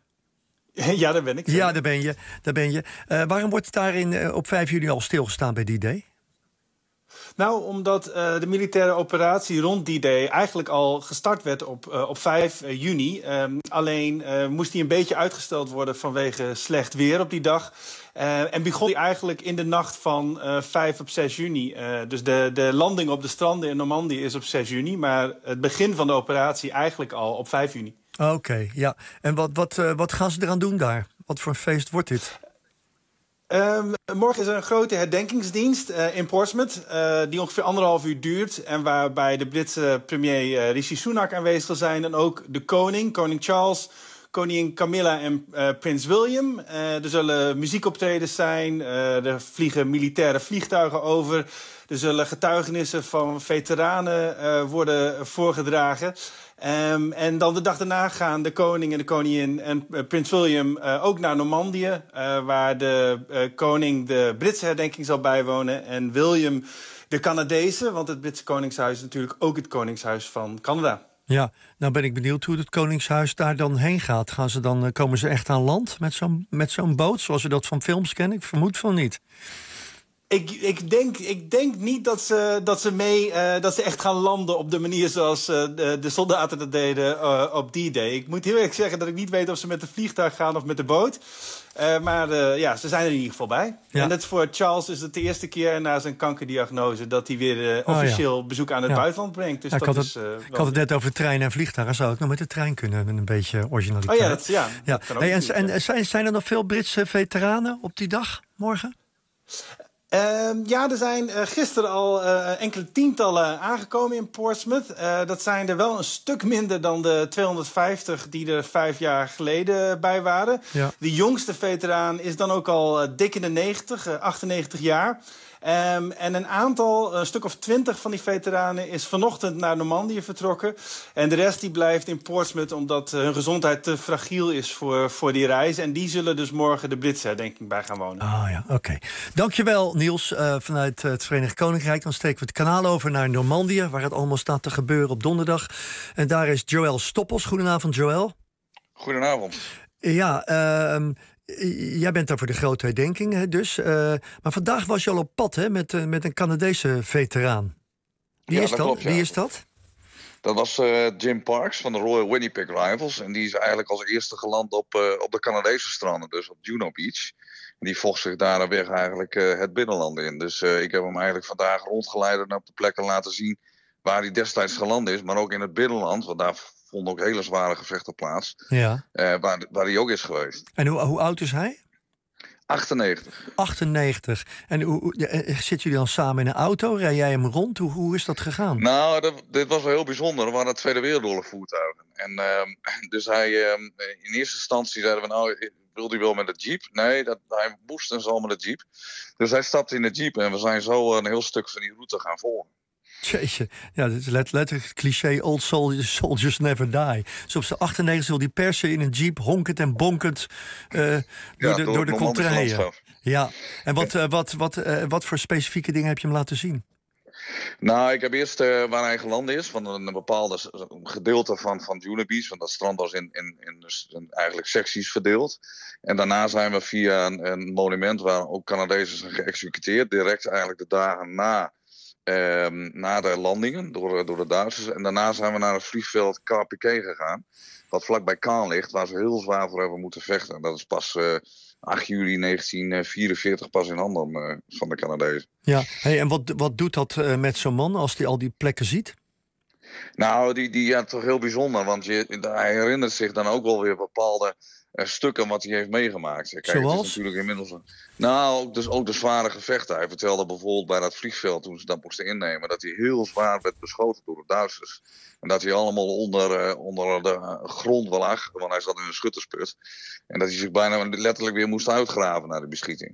Ja, daar ben ik. Ja, daar ben je. Daar ben je. Uh, waarom wordt het daar in, uh, op vijf juni al stilgestaan bij D-Day? Nou, omdat uh, de militaire operatie rond die day eigenlijk al gestart werd op, uh, op vijf juni. Um, alleen uh, moest die een beetje uitgesteld worden vanwege slecht weer op die dag. Uh, en begon die eigenlijk in de nacht van uh, vijf op zes juni. Uh, dus de, de landing op de stranden in Normandië is op zes juni. Maar het begin van de operatie eigenlijk al op vijf juni. Oké, okay, ja. En wat, wat, uh, wat gaan ze eraan doen daar? Wat voor een feest wordt dit? Um, morgen is er een grote herdenkingsdienst uh, in Portsmouth, uh, die ongeveer anderhalf uur duurt. En waarbij de Britse premier uh, Rishi Sunak aanwezig zal zijn. En ook de koning, koning Charles, koningin Camilla en uh, prins William. Uh, er zullen muziekoptredens zijn, uh, er vliegen militaire vliegtuigen over. Er zullen getuigenissen van veteranen uh, worden voorgedragen. Um, en dan de dag daarna gaan de koning en de koningin en uh, prins William uh, ook naar Normandië. Uh, waar de uh, koning de Britse herdenking zal bijwonen. En William de Canadese, want het Britse koningshuis is natuurlijk ook het koningshuis van Canada. Ja, nou ben ik benieuwd hoe het koningshuis daar dan heen gaat. Gaan ze dan, uh, komen ze echt aan land met zo'n, met zo'n boot, zoals we dat van films kennen? Ik vermoed van niet. Ik, ik, denk, ik denk niet dat ze, dat, ze mee, uh, dat ze echt gaan landen op de manier zoals uh, de, de soldaten dat deden uh, op die day. Ik moet heel eerlijk zeggen dat ik niet weet of ze met de vliegtuig gaan of met de boot. Uh, maar uh, ja, ze zijn er in ieder geval bij. Ja. En dat voor Charles is het de eerste keer na zijn kankerdiagnose dat hij weer uh, officieel oh, ja. bezoek aan het ja. buitenland brengt. Dus ja, ik, dat had is, het, uh, ik had het net over treinen en vliegtuigen. Zou ik nog met de trein kunnen, met een beetje originaliteit. Oh ja, dat, ja, ja. dat kan ook hey, en, niet, en ja. zijn, zijn er nog veel Britse veteranen op die dag morgen? Uh, ja, er zijn uh, gisteren al uh, enkele tientallen aangekomen in Portsmouth. Uh, dat zijn er wel een stuk minder dan de tweehonderdvijftig die er vijf jaar geleden bij waren. Ja. De jongste veteraan is dan ook al uh, dik in de negentig, uh, achtennegentig jaar. Um, en een aantal, een stuk of twintig van die veteranen is vanochtend naar Normandië vertrokken. En de rest die blijft in Portsmouth omdat hun gezondheid te fragiel is voor, voor die reis. En die zullen dus morgen de Britse herdenking bij gaan wonen. Ah ja, oké. Okay. Dankjewel Niels uh, vanuit het Verenigd Koninkrijk. Dan steken we het kanaal over naar Normandië, waar het allemaal staat te gebeuren op donderdag. En daar is Joël Stoppels. Goedenavond Joël. Goedenavond. Ja, uh, jij bent daar voor de grote herdenking, hè, dus. Uh, maar vandaag was je al op pad hè, met, uh, met een Canadese veteraan. Wie, ja, is, dat dat? Klopt, ja. Wie is dat? Dat was uh, Jim Parks van de Royal Winnipeg Rifles. En die is eigenlijk als eerste geland op, uh, op de Canadese stranden, dus op Juno Beach. En die vocht zich daar weg eigenlijk uh, het binnenland in. Dus uh, ik heb hem eigenlijk vandaag rondgeleid en op de plekken laten zien waar hij destijds geland is. Maar ook in het binnenland, want daar vonden ook hele zware gevechten plaats. Ja. Uh, waar, waar hij ook is geweest. En hoe, hoe oud is hij? achtennegentig. achtennegentig. En hoe, hoe, zitten jullie dan samen in een auto? Rij jij hem rond? Hoe, hoe is dat gegaan? Nou, dat, dit was wel heel bijzonder. Er waren Tweede Wereldoorlog voertuigen. En uh, dus hij, uh, in eerste instantie zeiden we, nou, wil hij wel met de jeep? Nee, dat, hij moest en zal met de jeep. Dus hij stapte in de jeep en we zijn zo een heel stuk van die route gaan volgen. Jeetje, ja, dat is let, letterlijk cliché, old soldiers, soldiers never die. Dus op zijn achtennegentig wil die persen in een jeep, honkend en bonkend uh, door, ja, de, door, door de contraien. Ja, en wat, uh, wat, wat, uh, wat voor specifieke dingen heb je hem laten zien? Nou, ik heb eerst uh, waar hij geland is, van een, een bepaalde gedeelte van, van Juno Beach. Want dat strand was in, in, in, in eigenlijk secties verdeeld. En daarna zijn we via een, een monument waar ook Canadezen zijn geëxecuteerd. Direct eigenlijk de dagen na, uh, na de landingen door, door de Duitsers. En daarna zijn we naar het vliegveld K P K gegaan. Wat vlakbij Caen ligt, waar ze heel zwaar voor hebben moeten vechten. En dat is pas uh, acht juli negentien vierenveertig pas in handen uh, van de Canadezen. Ja, hey, en wat, wat doet dat uh, met zo'n man als hij al die plekken ziet? Nou, die, die ja, toch heel bijzonder. Want je, hij herinnert zich dan ook wel weer bepaalde uh, stukken wat hij heeft meegemaakt. Kijk, Zoals? Het is natuurlijk inmiddels een, nou, dus ook de zware gevechten. Hij vertelde bijvoorbeeld bij dat vliegveld, toen ze dat moesten innemen, dat hij heel zwaar werd beschoten door de Duitsers. En dat hij allemaal onder, uh, onder de grond lag, want hij zat in een schuttersput. En dat hij zich bijna letterlijk weer moest uitgraven na de beschieting.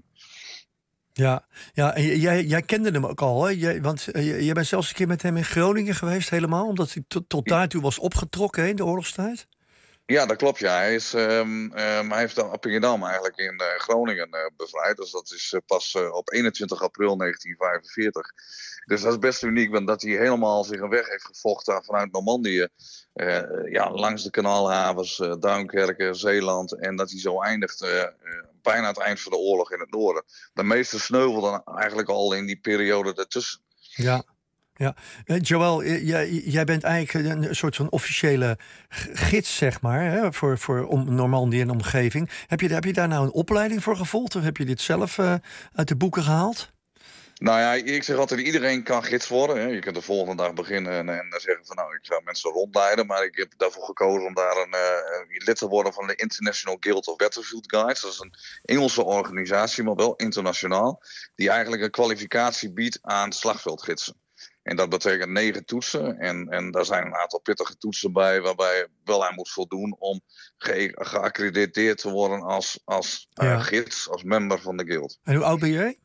Ja, ja, en jij, jij kende hem ook al, hè? Jij, want uh, jij bent zelfs een keer met hem in Groningen geweest helemaal, omdat hij tot, tot daartoe was opgetrokken hè, in de oorlogstijd? Ja, dat klopt. Ja. Hij, is, um, um, hij heeft dan Appingedam eigenlijk in uh, Groningen uh, bevrijd. Dus dat is uh, pas uh, op eenentwintig april negentien vijfenveertig. Dus dat is best uniek, want dat hij helemaal zich een weg heeft gevochten vanuit Normandië. Uh, ja, langs de kanaalhavens, uh, Duinkerken, Zeeland. En dat hij zo eindigt uh, uh, bijna het eind van de oorlog in het noorden. De meesten sneuvelden eigenlijk al in die periode daartussen. Ja. Ja, uh, Joël, uh, jij, jij bent eigenlijk een soort van officiële gids, zeg maar, hè, voor, voor om Normandië en omgeving. Heb je, heb je daar nou een opleiding voor gevolgd of heb je dit zelf uh, uit de boeken gehaald? Nou ja, ik zeg altijd, iedereen kan gids worden. Hè. Je kunt de volgende dag beginnen en, en zeggen van nou, ik zou mensen rondleiden. Maar ik heb daarvoor gekozen om daar een uh, lid te worden van de International Guild of Battlefield Guides. Dat is een Engelse organisatie, maar wel internationaal. Die eigenlijk een kwalificatie biedt aan slagveldgidsen. En dat betekent negen toetsen. En, en daar zijn een aantal pittige toetsen bij, waarbij je wel aan moet voldoen om ge- geaccrediteerd te worden als, als uh, ja. gids, als member van de guild. En hoe oud ben jij?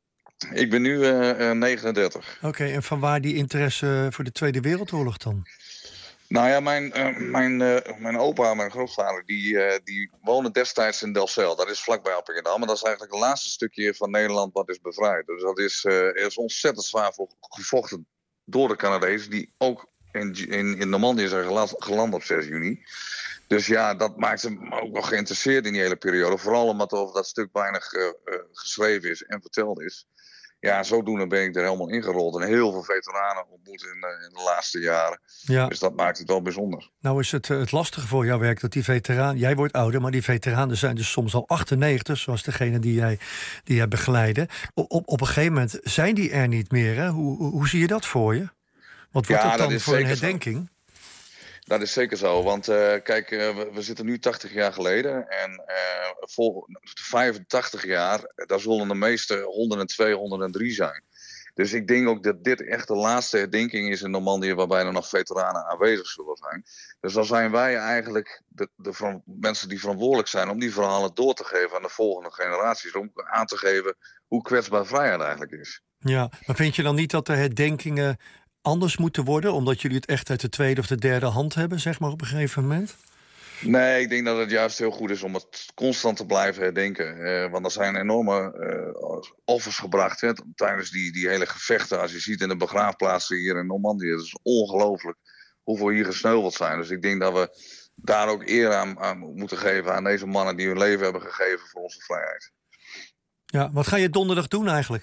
Ik ben nu uh, uh, negenendertig. Oké, okay, en vanwaar die interesse voor de Tweede Wereldoorlog dan? Nou ja, mijn, uh, mijn, uh, mijn opa, mijn grootvader, die, uh, die woonde destijds in Delfzijl. Dat is vlakbij Appingedam. Maar dat is eigenlijk het laatste stukje van Nederland wat is bevrijd. Dus dat is, uh, is ontzettend zwaar voor gevochten door de Canadezen, die ook in, in, in Normandië zijn geland, geland op zes juni. Dus ja, dat maakt hem ook wel geïnteresseerd in die hele periode. Vooral omdat over dat stuk weinig uh, uh, geschreven is en verteld is. Ja, zodoende ben ik er helemaal ingerold. En heel veel veteranen ontmoet in, uh, in de laatste jaren. Ja. Dus dat maakt het wel bijzonder. Nou is het, uh, het lastige voor jouw werk dat die veteranen... Jij wordt ouder, maar die veteranen zijn dus soms al achtennegentig... zoals degene die jij, die jij begeleidde. Op, op, op een gegeven moment zijn die er niet meer. Hè? Hoe, hoe, hoe zie je dat voor je? Wat wordt ja, het dan voor een herdenking? Zo. Dat is zeker zo, want uh, kijk, uh, we, we zitten nu tachtig jaar geleden en uh, voor vijfentachtig jaar, daar zullen de meeste honderdtwee, honderddrie zijn. Dus ik denk ook dat dit echt de laatste herdenking is in Normandië waarbij er nog veteranen aanwezig zullen zijn. Dus dan zijn wij eigenlijk de, de mensen die verantwoordelijk zijn om die verhalen door te geven aan de volgende generaties. Om aan te geven hoe kwetsbaar vrijheid eigenlijk is. Ja, maar vind je dan niet dat de herdenkingen anders moeten worden, omdat jullie het echt uit de tweede of de derde hand hebben, zeg maar, op een gegeven moment? Nee, ik denk dat het juist heel goed is om het constant te blijven herdenken. Uh, want er zijn enorme uh, offers gebracht hè, tijdens die, die hele gevechten. Als je ziet in de begraafplaatsen hier in Normandië. Het is ongelooflijk hoeveel hier gesneuveld zijn. Dus ik denk dat we daar ook eer aan, aan moeten geven aan deze mannen die hun leven hebben gegeven voor onze vrijheid. Ja, wat ga je donderdag doen eigenlijk?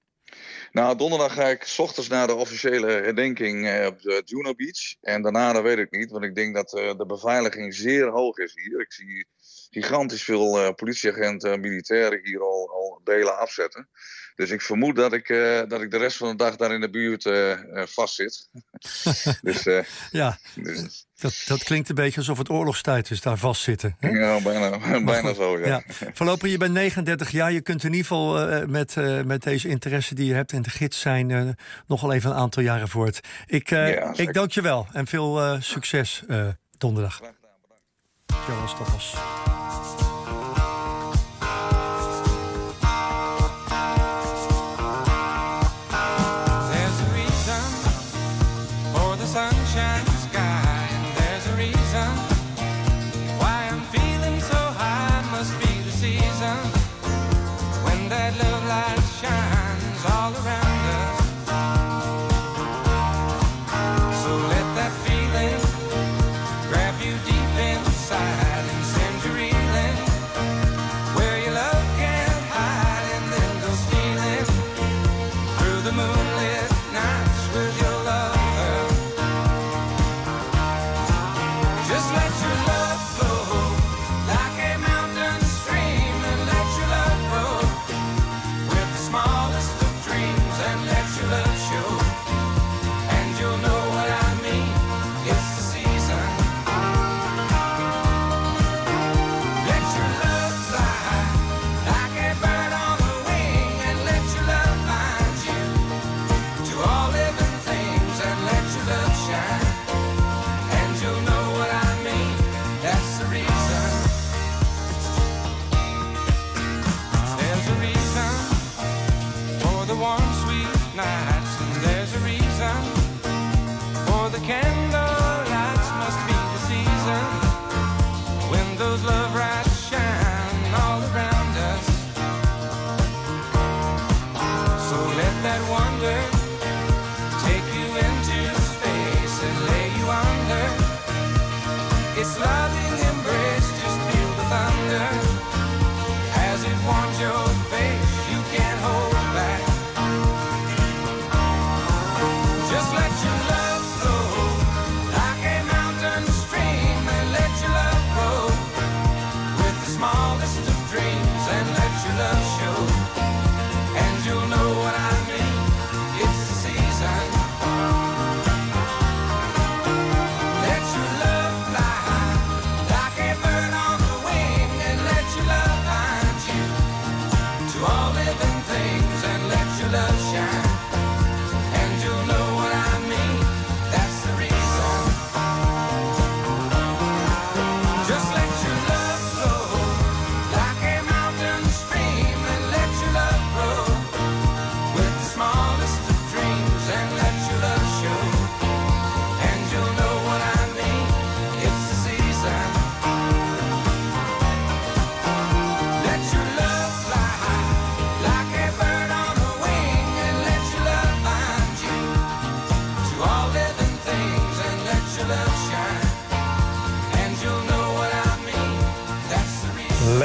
Nou, donderdag ga ik 's ochtends naar de officiële herdenking eh, op de Juno Beach. En daarna, dat weet ik niet, want ik denk dat uh, de beveiliging zeer hoog is hier. Ik zie gigantisch veel uh, politieagenten en militairen hier al, al delen afzetten. Dus ik vermoed dat ik, uh, dat ik de rest van de dag daar in de buurt uh, uh, vastzit. dus, uh, ja, dus. Dat, dat klinkt een beetje alsof het oorlogstijd is, daar vastzitten. Hè? Ja, bijna, bijna zo, ja. ja. Voorlopig, je bent negenendertig jaar. Je kunt in ieder geval uh, met, uh, met deze interesse die je hebt en de gids zijn uh, nog wel even een aantal jaren voort. Ik, uh, ja, ik dank je wel en veel uh, succes uh, donderdag. Graag gedaan, bedankt. Joël Stoffels.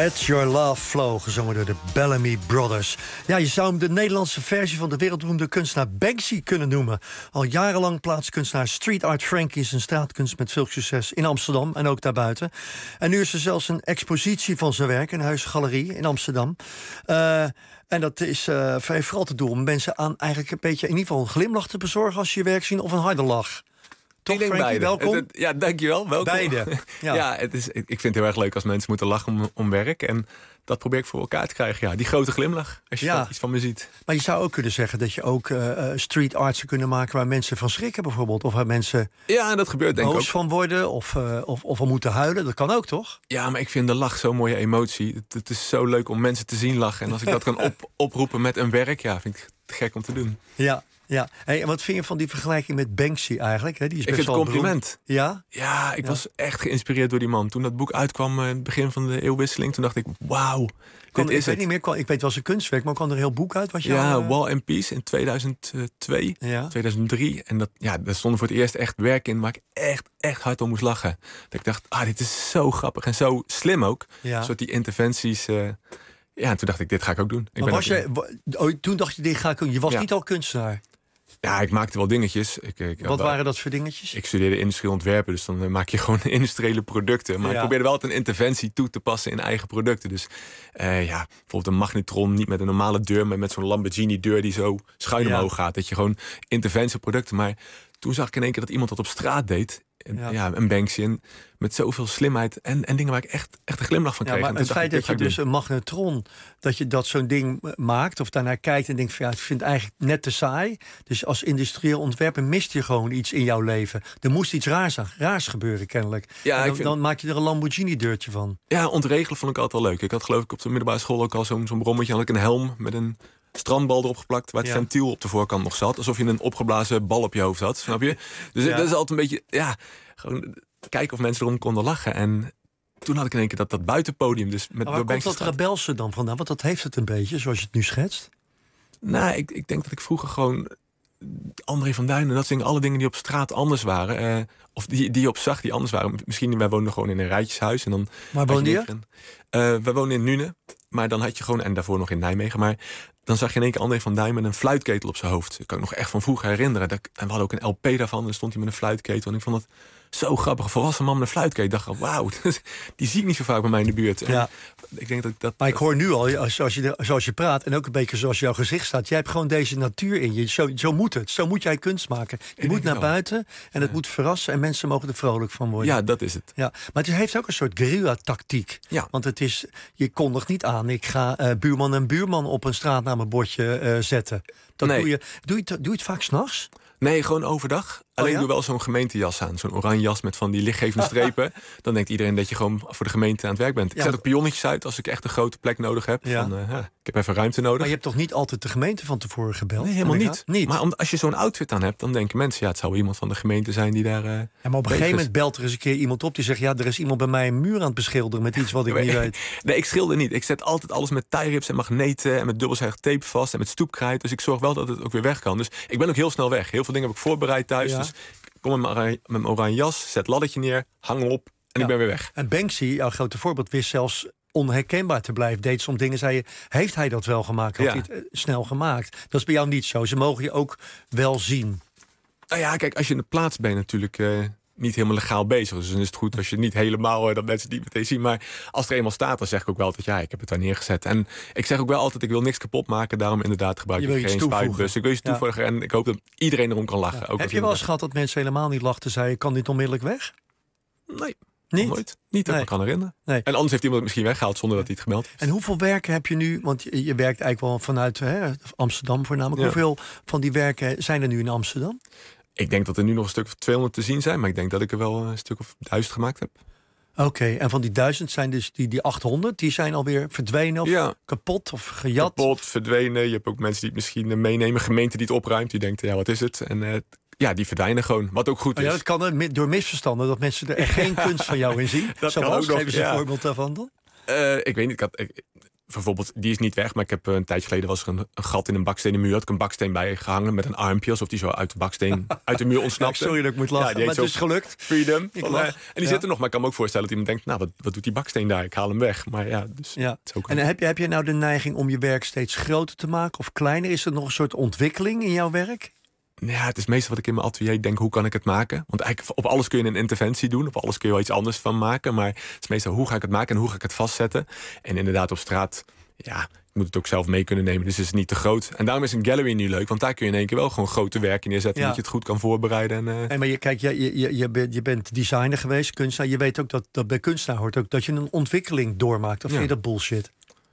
Let Your Love Flow, gezongen door de Bellamy Brothers. Ja, je zou hem de Nederlandse versie van de wereldberoemde kunstenaar Banksy kunnen noemen. Al jarenlang plaatst kunstenaar Street Art Frankie zijn straatkunst met veel succes in Amsterdam en ook daarbuiten. En nu is er zelfs een expositie van zijn werk in Huis Galerie in Amsterdam. Uh, En dat is uh, vooral te doen om mensen aan eigenlijk een beetje in ieder geval een glimlach te bezorgen als ze je werk zien, of een harde lach. Toch, ik denk Frankie, beide. welkom. Het, het, ja, dankjewel. Welkom. Beide. Ja, ja het is, ik vind het heel erg leuk als mensen moeten lachen om, om werk. En dat probeer ik voor elkaar te krijgen. Ja, die grote glimlach, als je ja. iets van me ziet. Maar je zou ook kunnen zeggen dat je ook uh, street art zou kunnen maken waar mensen van schrikken bijvoorbeeld. Of waar mensen ja, en dat gebeurt denk ik ook. boos van worden of, uh, of, of van moeten huilen. Dat kan ook, toch? Ja, maar ik vind de lach zo'n mooie emotie. Het, het is zo leuk om mensen te zien lachen. En als ik dat kan op, oproepen met een werk, ja, vind ik het gek om te doen. Ja. Ja, hey, en wat vind je van die vergelijking met Banksy eigenlijk? He, die is ik best vind het wel compliment. Beroemd. Ja? Ja, ik ja. was echt geïnspireerd door die man. Toen dat boek uitkwam in het begin van de eeuwwisseling, toen dacht ik, wauw, dit is ik weet het. niet meer, ik weet wel zijn kunstwerk, maar kwam er een heel boek uit? Wat je ja, al, uh... Wall and Peace in tweeduizend twee, ja. tweeduizend drie. En dat, ja, daar stonden voor het eerst echt werk in waar ik echt, echt hard om moest lachen. Dat ik dacht, ah, dit is zo grappig en zo slim ook. Ja. Een soort die interventies. Uh, ja, en toen dacht ik, dit ga ik ook doen. Ik maar ben was je, oh, toen dacht je, dit ga ik doen. Je was ja. niet al kunstenaar? Ja, ik maakte wel dingetjes. Ik, ik, Wat waren dat voor dingetjes? Ik studeerde industrieel ontwerpen, dus dan maak je gewoon industriële producten. Maar ja. ik probeerde wel altijd een interventie toe te passen in eigen producten. Dus uh, ja, bijvoorbeeld een magnetron, niet met een normale deur, maar met zo'n Lamborghini-deur die zo schuin omhoog ja. gaat. Dat je gewoon interventieproducten. Maar toen zag ik in één keer dat iemand dat op straat deed. En, ja. ja, een Banksy. En met zoveel slimheid en, en dingen waar ik echt, echt een glimlach van ja, kreeg. Maar het feit dat je dus doen. een magnetron, dat je dat zo'n ding maakt of daarnaar kijkt en denkt van ja, ik vind het eigenlijk net te saai. Dus als industrieel ontwerper mist je gewoon iets in jouw leven. Er moest iets raars, raars gebeuren kennelijk. Ja, dan, vind... dan maak je er een Lamborghini-deurtje van. Ja, ontregelen vond ik altijd wel leuk. Ik had geloof ik op de middelbare school ook al zo'n zo'n brommetje. Had ik een helm met een strandbal erop geplakt, waar het ja. ventiel op de voorkant nog zat. Alsof je een opgeblazen bal op je hoofd had, snap je? Dus ja. dat is altijd een beetje, ja, gewoon kijken of mensen erom konden lachen. En toen had ik in één keer dat, dat buitenpodium. Dus met, maar waar komt dat rebelse dan vandaan? Want dat heeft het een beetje, zoals je het nu schetst. Nou, ik, ik denk dat ik vroeger gewoon André van Duin en dat soort alle dingen die op straat anders waren. Uh, of die, die je op zag die anders waren. Misschien, wij woonden gewoon in een rijtjeshuis. En dan Waar woonde je? Uh, wij woonden in Nune. Maar dan had je gewoon, en daarvoor nog in Nijmegen. Maar dan zag je in één keer André van Duin met een fluitketel op zijn hoofd. Dat kan ik nog echt van vroeger herinneren. Dat, en we hadden ook een L P daarvan. En dan stond hij met een fluitketel. En ik vond het zo grappig. Een volwassen man met een fluitketel. Ik dacht, wauw, die zie ik niet zo vaak bij mij in de buurt. En ja. ik denk dat ik dat, maar ik hoor nu al, zoals je, zoals je praat... en ook een beetje zoals jouw gezicht staat... jij hebt gewoon deze natuur in je. Zo, zo moet het. Zo moet jij kunst maken. Je ik moet naar buiten en het ja. moet verrassen... en mensen mogen er vrolijk van worden. Ja, dat is het. Ja. Maar het heeft ook een soort guerrilla-tactiek. Ja. Want het is, je kondigt niet aan... ik ga uh, buurman en buurman op een straatnamenbordje uh, zetten. Dat nee. doe je. Doe je, doe je het vaak 's nachts? Nee, gewoon overdag. Alleen oh ja? doe wel zo'n gemeentejas aan. Zo'n oranje jas met van die lichtgevende strepen. Dan denkt iedereen dat je gewoon voor de gemeente aan het werk bent. Ik ja, zet ook pionnetjes uit als ik echt een grote plek nodig heb. Ja. Van, uh, ja, ik heb even ruimte nodig. Maar je hebt toch niet altijd de gemeente van tevoren gebeld? Nee, helemaal niet. niet. Maar om, als je zo'n outfit aan hebt, dan denken mensen... ja, het zou iemand van de gemeente zijn die daar... Uh, ja, maar op een gegeven moment belt er eens een keer iemand op... die zegt, ja, er is iemand bij mij een muur aan het beschilderen... met iets wat ik niet weet. Nee, ik schilder niet. Ik zet altijd alles met tie-rips en magneten... en met dubbelzijdig tape vast en met stoepkrijt. Dus ik zorg wel dat het ook weer weg kan. Dus ik ben ook heel snel weg. Heel veel dingen heb ik voorbereid thuis. Ja. Dus ik kom met mijn, met mijn oranje jas, zet laddertje neer, hang hem op en ja. ik ben weer weg. En Banksy, jouw grote voorbeeld, wist zelfs onherkenbaar te blijven. Deed soms dingen, zei je, heeft hij dat wel gemaakt? Had ja. hij het uh, snel gemaakt? Dat is bij jou niet zo. Ze mogen je ook wel zien. Nou ja, kijk, als je in de plaats bent natuurlijk... Uh, niet helemaal legaal bezig. Dus dan is het goed als je niet helemaal... Uh, dat mensen het niet meteen zien. Maar als er eenmaal staat, dan zeg ik ook wel dat ja, ik heb het daar neergezet. En ik zeg ook wel altijd, ik wil niks kapot maken. Daarom inderdaad gebruik ik geen spuitbus. Ik wil iets toevoegen ja. en ik hoop dat iedereen erom kan lachen. Ja. Ook heb je wel eens gehad dat mensen helemaal niet lachten? Zeiden, kan dit onmiddellijk weg? Nee. Niet? Nooit. Niet dat nee. ik me kan herinneren. Nee. En anders heeft iemand het misschien weggehaald zonder dat hij het gemeld heeft. En hoeveel werken heb je nu? Want je, je werkt eigenlijk wel vanuit hè, Amsterdam voornamelijk. Ja. Hoeveel van die werken zijn er nu in Amsterdam? Ik denk dat er nu nog een stuk of tweehonderd te zien zijn. Maar ik denk dat ik er wel een stuk of duizend gemaakt heb. Oké, okay, en van die duizend zijn dus die, die achthonderd... die zijn alweer verdwenen of ja. kapot of gejat? Kapot, verdwenen. Je hebt ook mensen die het misschien meenemen. Gemeente die het opruimt. Die denkt, ja, wat is het? En uh, ja, die verdwijnen gewoon. Wat ook goed oh, is. Ja, dat kan door misverstanden. Dat mensen er echt geen kunst van jou in zien. Dat Zo kan ook nog. Geef eens een ja. voorbeeld daarvan dan. Uh, ik weet niet. Ik had, ik, bijvoorbeeld, die is niet weg, maar ik heb een tijdje geleden was er een, een gat in een bakstenen muur. Had ik een baksteen bij gehangen met een armpje, alsof die zo uit de baksteen, uit de muur ontsnapte. Ja, sorry dat ik moet lachen, ja, maar het is gelukt. Freedom. Ik Van, lach. uh, en die Ja. zit er nog, maar ik kan me ook voorstellen dat iemand denkt, nou, wat, wat doet die baksteen daar? Ik haal hem weg. Maar ja, dus Ja. het is ook En heb je, heb je nou de neiging om je werk steeds groter te maken of kleiner? Is er nog een soort ontwikkeling in jouw werk? Ja, het is meestal wat ik in mijn atelier denk, hoe kan ik het maken? Want eigenlijk op alles kun je een interventie doen. Op alles kun je wel iets anders van maken. Maar het is meestal, hoe ga ik het maken en hoe ga ik het vastzetten? En inderdaad, op straat, ja, ik moet het ook zelf mee kunnen nemen. Dus het is niet te groot. En daarom is een gallery nu leuk. Want daar kun je in één keer wel gewoon grote werken neerzetten. Ja. Dat je het goed kan voorbereiden. En, uh... Hey, maar je, kijk, je, je, je, je, bent, je bent designer geweest, kunstenaar. Je weet ook dat, dat bij kunstenaar hoort ook dat je een ontwikkeling doormaakt. Of Ja. vind je dat bullshit?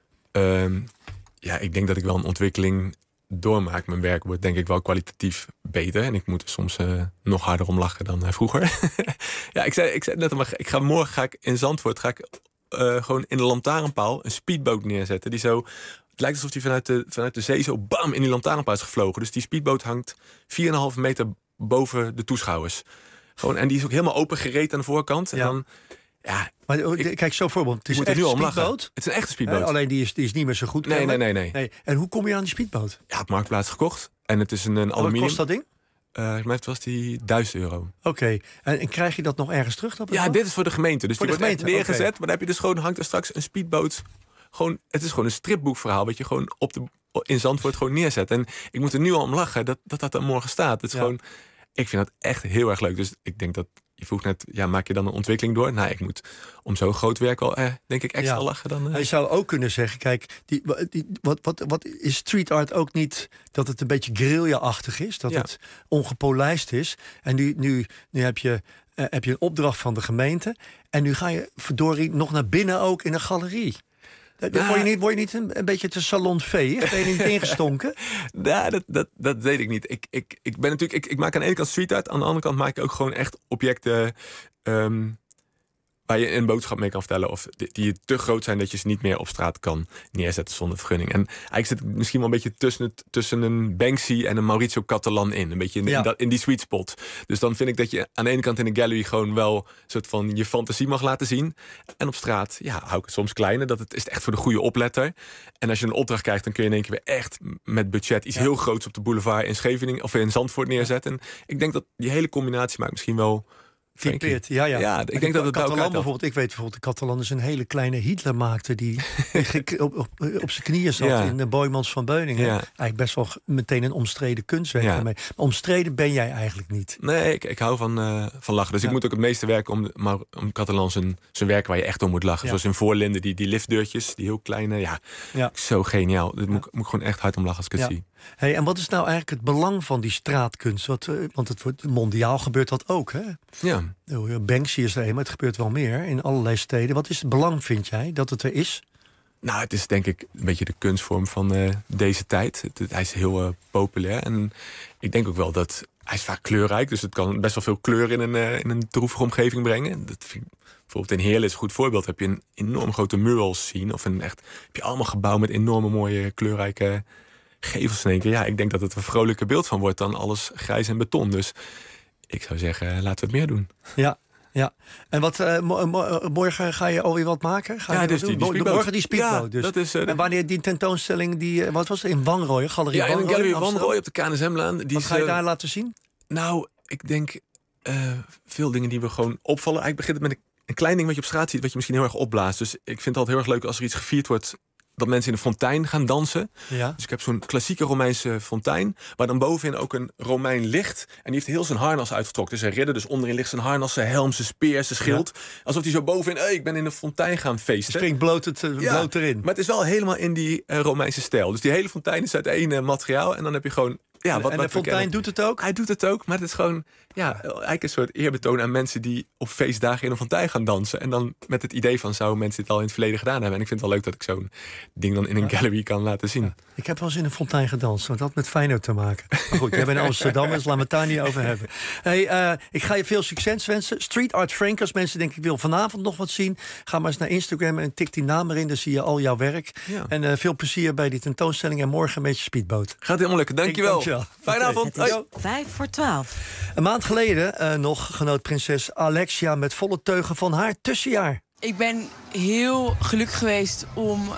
Um, ja, ik denk dat ik wel een ontwikkeling doormaak. Mijn werk wordt denk ik wel kwalitatief beter. En ik moet er soms uh, nog harder om lachen dan uh, vroeger. ja, ik zei, ik zei net al, maar ik ga, morgen ga ik in Zandvoort ga ik, uh, gewoon in de lantaarnpaal een speedboot neerzetten. Die zo, het lijkt alsof die vanuit de, vanuit de zee zo bam in die lantaarnpaal is gevlogen. Dus die speedboot hangt vier komma vijf meter boven de toeschouwers. Gewoon, en die is ook helemaal open gereed aan de voorkant. En Ja. dan, ja, Maar ik, kijk, zo voorbeeld. Het is moet echt er nu een om lachen. speedboot. Het is een echte speedboot. Uh, alleen die is, die is niet meer zo goed. Nee, nee, nee, nee, nee. En hoe kom je aan die speedboot? Ja, op Marktplaats gekocht. En het is een, een aluminium. Wat kost dat ding? Uh, mij was die duizend euro. Oké, okay. en, en krijg je dat nog ergens terug? Dat ja, dit is voor de gemeente. Dus voor die de wordt gemeente, echt neergezet. okay. Maar dan heb je dus gewoon, hangt er straks een speedboot. Gewoon, het is gewoon een stripboekverhaal. Wat je gewoon op de, in Zandvoort gewoon neerzet. En ik moet er nu al om lachen dat dat, dat er morgen staat. Het is Ja. gewoon, ik vind dat echt heel erg leuk. Dus ik denk dat, je vroeg net, ja, maak je dan een ontwikkeling door? Nou, ik moet om zo'n groot werk wel, eh, denk ik, extra Ja. lachen dan. Eh. Je zou ook kunnen zeggen, kijk, die, die, wat, wat, wat is street art ook niet dat het een beetje guerrilla-achtig is? Dat Ja. het ongepolijst is. En nu, nu, nu heb, je, uh, heb je een opdracht van de gemeente. En nu ga je verdorie nog naar binnen ook in een galerie. Dan Nou, word je niet, word je niet een, een beetje te salonveeg? Ben je niet ingestonken? Nou, dat, dat, dat weet ik niet. Ik, ik, ik, ben natuurlijk, ik, ik maak aan de ene kant street art. Aan de andere kant maak ik ook gewoon echt objecten um, waar je een boodschap mee kan vertellen. Of die, die te groot zijn dat je ze niet meer op straat kan neerzetten zonder vergunning. En eigenlijk zit ik misschien wel een beetje tussen, het, tussen een Banksy en een Mauricio Catalan in. Een beetje in, Ja. in, dat, in die sweet spot. Dus dan vind ik dat je aan de ene kant in een gallery gewoon wel een soort van je fantasie mag laten zien. En op straat, ja, hou ik het soms kleiner. Dat het is echt voor de goede opletter. En als je een opdracht krijgt, dan kun je in één keer weer echt met budget iets Ja. heel groots op de boulevard in Scheveningen of in Zandvoort neerzetten. En ik denk dat die hele combinatie maakt misschien wel Typeert, ja, ja. Ja, ik denk dat het bij elkaar Catalan telt. bijvoorbeeld, ik weet bijvoorbeeld, de Catalan is een hele kleine Hitler maakte die op, op, op zijn knieën zat Ja. in de Boijmans van Beuningen. Ja. Eigenlijk best wel meteen een omstreden kunstwerk. Ja. Daarmee. Maar omstreden ben jij eigenlijk niet. Nee, ik, ik hou van, uh, van lachen. Dus Ja. ik moet ook het meeste werken om, maar om Catalan zijn, zijn werk waar je echt om moet lachen. Ja. Zoals in Voorlinden, die, die liftdeurtjes, die heel kleine. Ja, Ja. zo geniaal. Daar moet, ik- moet ik gewoon echt hard om lachen als ik het Ja. zie. Hey, en wat is nou eigenlijk het belang van die straatkunst? Wat, uh, want het wordt mondiaal gebeurt dat ook, hè? Ja. Uh, Banksy is er een, maar het gebeurt wel meer in allerlei steden. Wat is het belang, vind jij, dat het er is? Nou, het is denk ik een beetje de kunstvorm van uh, deze tijd. Het, het- hij is heel uh, populair. En ik denk ook wel dat hij is vaak kleurrijk. Dus het kan best wel veel kleur in een, uh, in een droevige omgeving brengen. Dat vind ik, bijvoorbeeld in Heerlen is een goed voorbeeld. Heb je een enorm grote murals zien. Of een echt, heb je allemaal gebouwen met enorme mooie kleurrijke gevels in één keer. Ja, ik denk dat het een vrolijker beeld van wordt dan alles grijs en beton. Dus ik zou zeggen, laten we het meer doen. Ja. Ja, en wat, uh, mo- mo- morgen ga je alweer wat maken? Ga je Ja, wat dus doen? die- die Mo- speedboot. Morgen die speedboot. Ja, dus. dat is, uh, en wanneer die tentoonstelling, die, uh, wat was het, in Wanrooy, Galerie Ja, in Wanrooy, een gallery Amsterdam? Wanrooy op de K N S M-laan. Die Wat is, ga je uh, daar laten zien? Nou, ik denk uh, veel dingen die we gewoon opvallen. Eigenlijk begint het met een, een klein ding wat je op straat ziet, wat je misschien heel erg opblaast. Dus ik vind het altijd heel erg leuk als er iets gevierd wordt, dat mensen in een fontein gaan dansen. Ja. Dus ik heb zo'n klassieke Romeinse fontein, waar dan bovenin ook een Romein ligt. En die heeft heel zijn harnas uitgetrokken. Dus een ridder, dus onderin ligt zijn harnas, zijn helm, zijn speer, zijn schild. Alsof hij zo bovenin, hey, ik ben in een fontein gaan feesten. Springt bloot, het, uh, Ja, bloot erin. Maar het is wel helemaal in die uh, Romeinse stijl. Dus die hele fontein is uit één uh, materiaal. En dan heb je gewoon... Ja, wat, en wat de fontein kennen. doet het ook? Hij doet het ook, maar het is gewoon ja, eigenlijk een soort eerbetoon aan mensen die op feestdagen in een fontein gaan dansen. En dan met het idee van, zou mensen dit al in het verleden gedaan hebben? En ik vind het wel leuk dat ik zo'n ding dan in een gallery kan laten zien. Ja. Ik heb wel eens in een fontein gedanst, want dat had met Feyenoord te maken. Maar goed, jij bent in Amsterdam, dus laten we het daar niet over hebben. Hey, uh, ik ga je veel succes wensen. Street Art Frank, als mensen denken, ik wil vanavond nog wat zien. Ga maar eens naar Instagram en tik die naam erin, dan zie je al jouw werk. Ja. En uh, veel plezier bij die tentoonstelling en morgen een beetje speedboot. Gaat helemaal lukken, dankjewel. Dankjewel. Fijne avond. Het is vijf voor twaalf. Een maand geleden uh, nog genoot prinses Alexia met volle teugen van haar tussenjaar. Ik ben heel gelukkig geweest om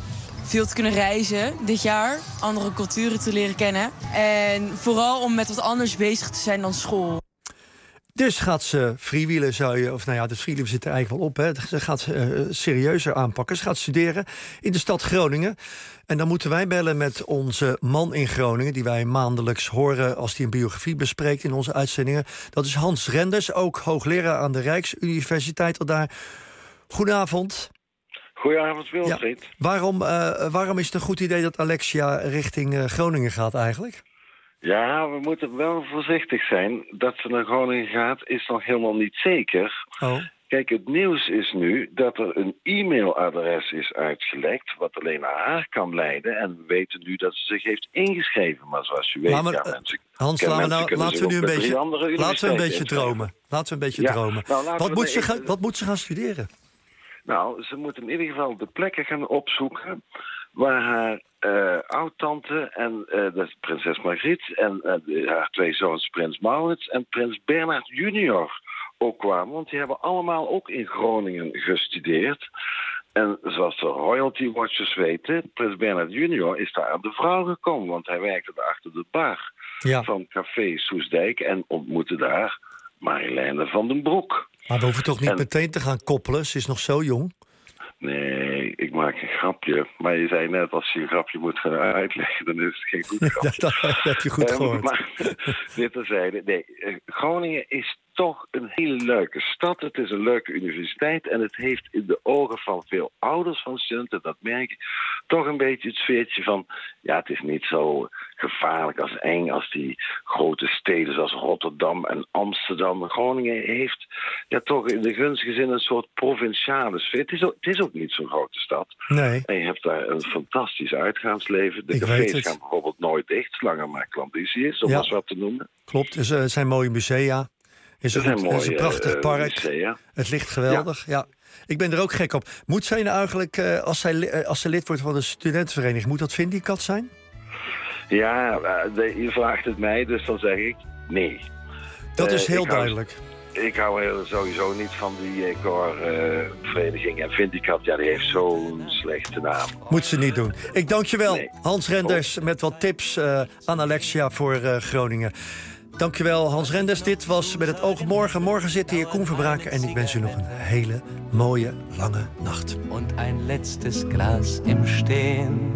veel te kunnen reizen dit jaar. Andere culturen te leren kennen. En vooral om met wat anders bezig te zijn dan school. Dus gaat ze freewheelen, zou je... Of nou ja, de freewheelen zit er eigenlijk wel op. Hè. Ze gaat uh, serieuzer aanpakken. Ze gaat studeren in de stad Groningen. En dan moeten wij bellen met onze man in Groningen... die wij maandelijks horen als hij een biografie bespreekt in onze uitzendingen. Dat is Hans Renders, ook hoogleraar aan de Rijksuniversiteit al daar. Goedenavond. Goedenavond, Wilfried. Ja. Waarom, uh, waarom is het een goed idee dat Alexia richting uh, Groningen gaat eigenlijk? Ja, we moeten wel voorzichtig zijn. Dat ze naar Groningen gaat is nog helemaal niet zeker. Oh. Kijk, het nieuws is nu dat er een e-mailadres is uitgelekt... wat alleen naar haar kan leiden. En we weten nu dat ze zich heeft ingeschreven. Maar zoals u weet... Maar, ja, mensen, Hans, laten we, nou, laten we nu een beetje, laten we een beetje dromen. Laten we een beetje ja, dromen. Nou, wat, moet ze even... gaan, wat moet ze gaan studeren? Nou, ze moet in ieder geval de plekken gaan opzoeken... waar haar uh, oud-tante en uh, dat is prinses Margriet... en uh, haar twee zoons, prins Maurits en prins Bernhard junior ook kwamen. Want die hebben allemaal ook in Groningen gestudeerd. En zoals de royalty watchers weten... prins Bernhard junior is daar aan de vrouw gekomen... want hij werkte daar achter de bar ja. van Café Soesdijk... en ontmoette daar Marjoleine van den Broek. Maar we hoeven toch niet en... meteen te gaan koppelen? Ze is nog zo jong. Nee, ik maak een grapje. Maar je zei net, als je een grapje moet gaan uitleggen... dan is het geen goed grapje. dat, dat heb je goed gehoord. Um, maar dit terzijde. Nee, Groningen is toch een hele leuke stad. Het is een leuke universiteit. En het heeft in de ogen van veel ouders van studenten, dat merk ik... toch een beetje het sfeertje van... ja, het is niet zo gevaarlijk als eng als die grote steden zoals Rotterdam en Amsterdam. Groningen heeft ja toch in de gunstige zin een soort provinciale sfeer. Het is ook, het is ook niet zo'n grote stad. Nee. En je hebt daar een fantastisch uitgaansleven. De ik cafés gaan bijvoorbeeld nooit dicht, zolang maar klandizie is, om ja. eens wat te noemen. Klopt, er zijn, zijn mooie musea. Is er, een, is een prachtig park. Musea. Het ligt geweldig, ja. ja. Ik ben er ook gek op. Moet zij nou eigenlijk, uh, als, zij, als zij lid wordt van de studentenvereniging... moet dat Vindicat zijn? Ja, de, je vraagt het mij, dus dan zeg ik nee. Dat is heel uh, ik duidelijk. Hou, ik hou sowieso niet van die uh, koorvereniging. Uh, en Vindicat, ja, die heeft zo'n slechte naam. Moet ze niet doen. Ik dank je wel, nee. Hans Renders, met wat tips uh, aan Alexia voor uh, Groningen. Dankjewel, Hans Renders. Dit was Met het oog op morgen. Morgen zit hier Koen Verbraken en ik wens u nog een hele mooie, lange nacht. En een letztes Glas im Stehen.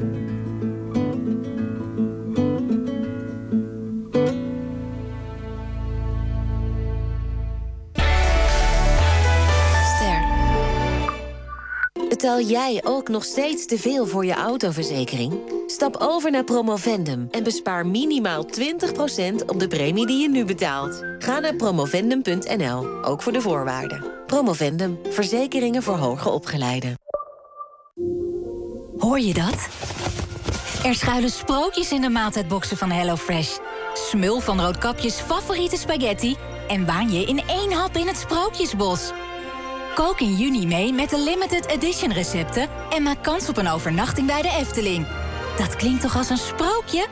Betaal jij ook nog steeds te veel voor je autoverzekering? Stap over naar Promovendum en bespaar minimaal twintig procent op de premie die je nu betaalt. Ga naar promovendum punt n l, ook voor de voorwaarden. Promovendum, verzekeringen voor hoger opgeleiden. Hoor je dat? Er schuilen sprookjes in de maaltijdboxen van HelloFresh. Smul van Roodkapjes favoriete spaghetti en waan je in één hap in het Sprookjesbos. Kook in juni mee met de limited edition recepten en maak kans op een overnachting bij de Efteling. Dat klinkt toch als een sprookje?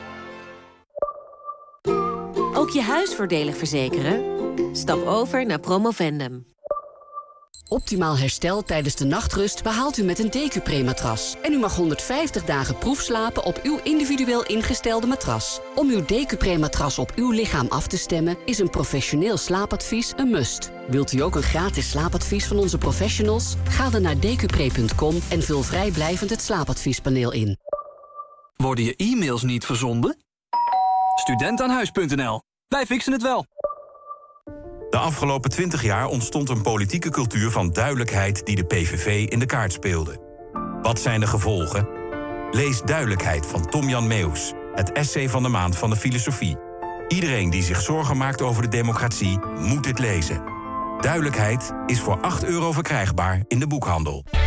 Ook je huis voordelig verzekeren? Stap over naar Promovendum. Optimaal herstel tijdens de nachtrust behaalt u met een Decupre-matras. En u mag honderdvijftig dagen proefslapen op uw individueel ingestelde matras. Om uw Decupre-matras op uw lichaam af te stemmen is een professioneel slaapadvies een must. Wilt u ook een gratis slaapadvies van onze professionals? Ga dan naar decupre punt com en vul vrijblijvend het slaapadviespaneel in. Worden je e-mails niet verzonden? studentaanhuis punt n l. Wij fixen het wel. De afgelopen twintig jaar ontstond een politieke cultuur van duidelijkheid die de P V V in de kaart speelde. Wat zijn de gevolgen? Lees Duidelijkheid van Tom-Jan Meeuws, het essay van de maand van de filosofie. Iedereen die zich zorgen maakt over de democratie moet dit lezen. Duidelijkheid is voor acht euro verkrijgbaar in de boekhandel.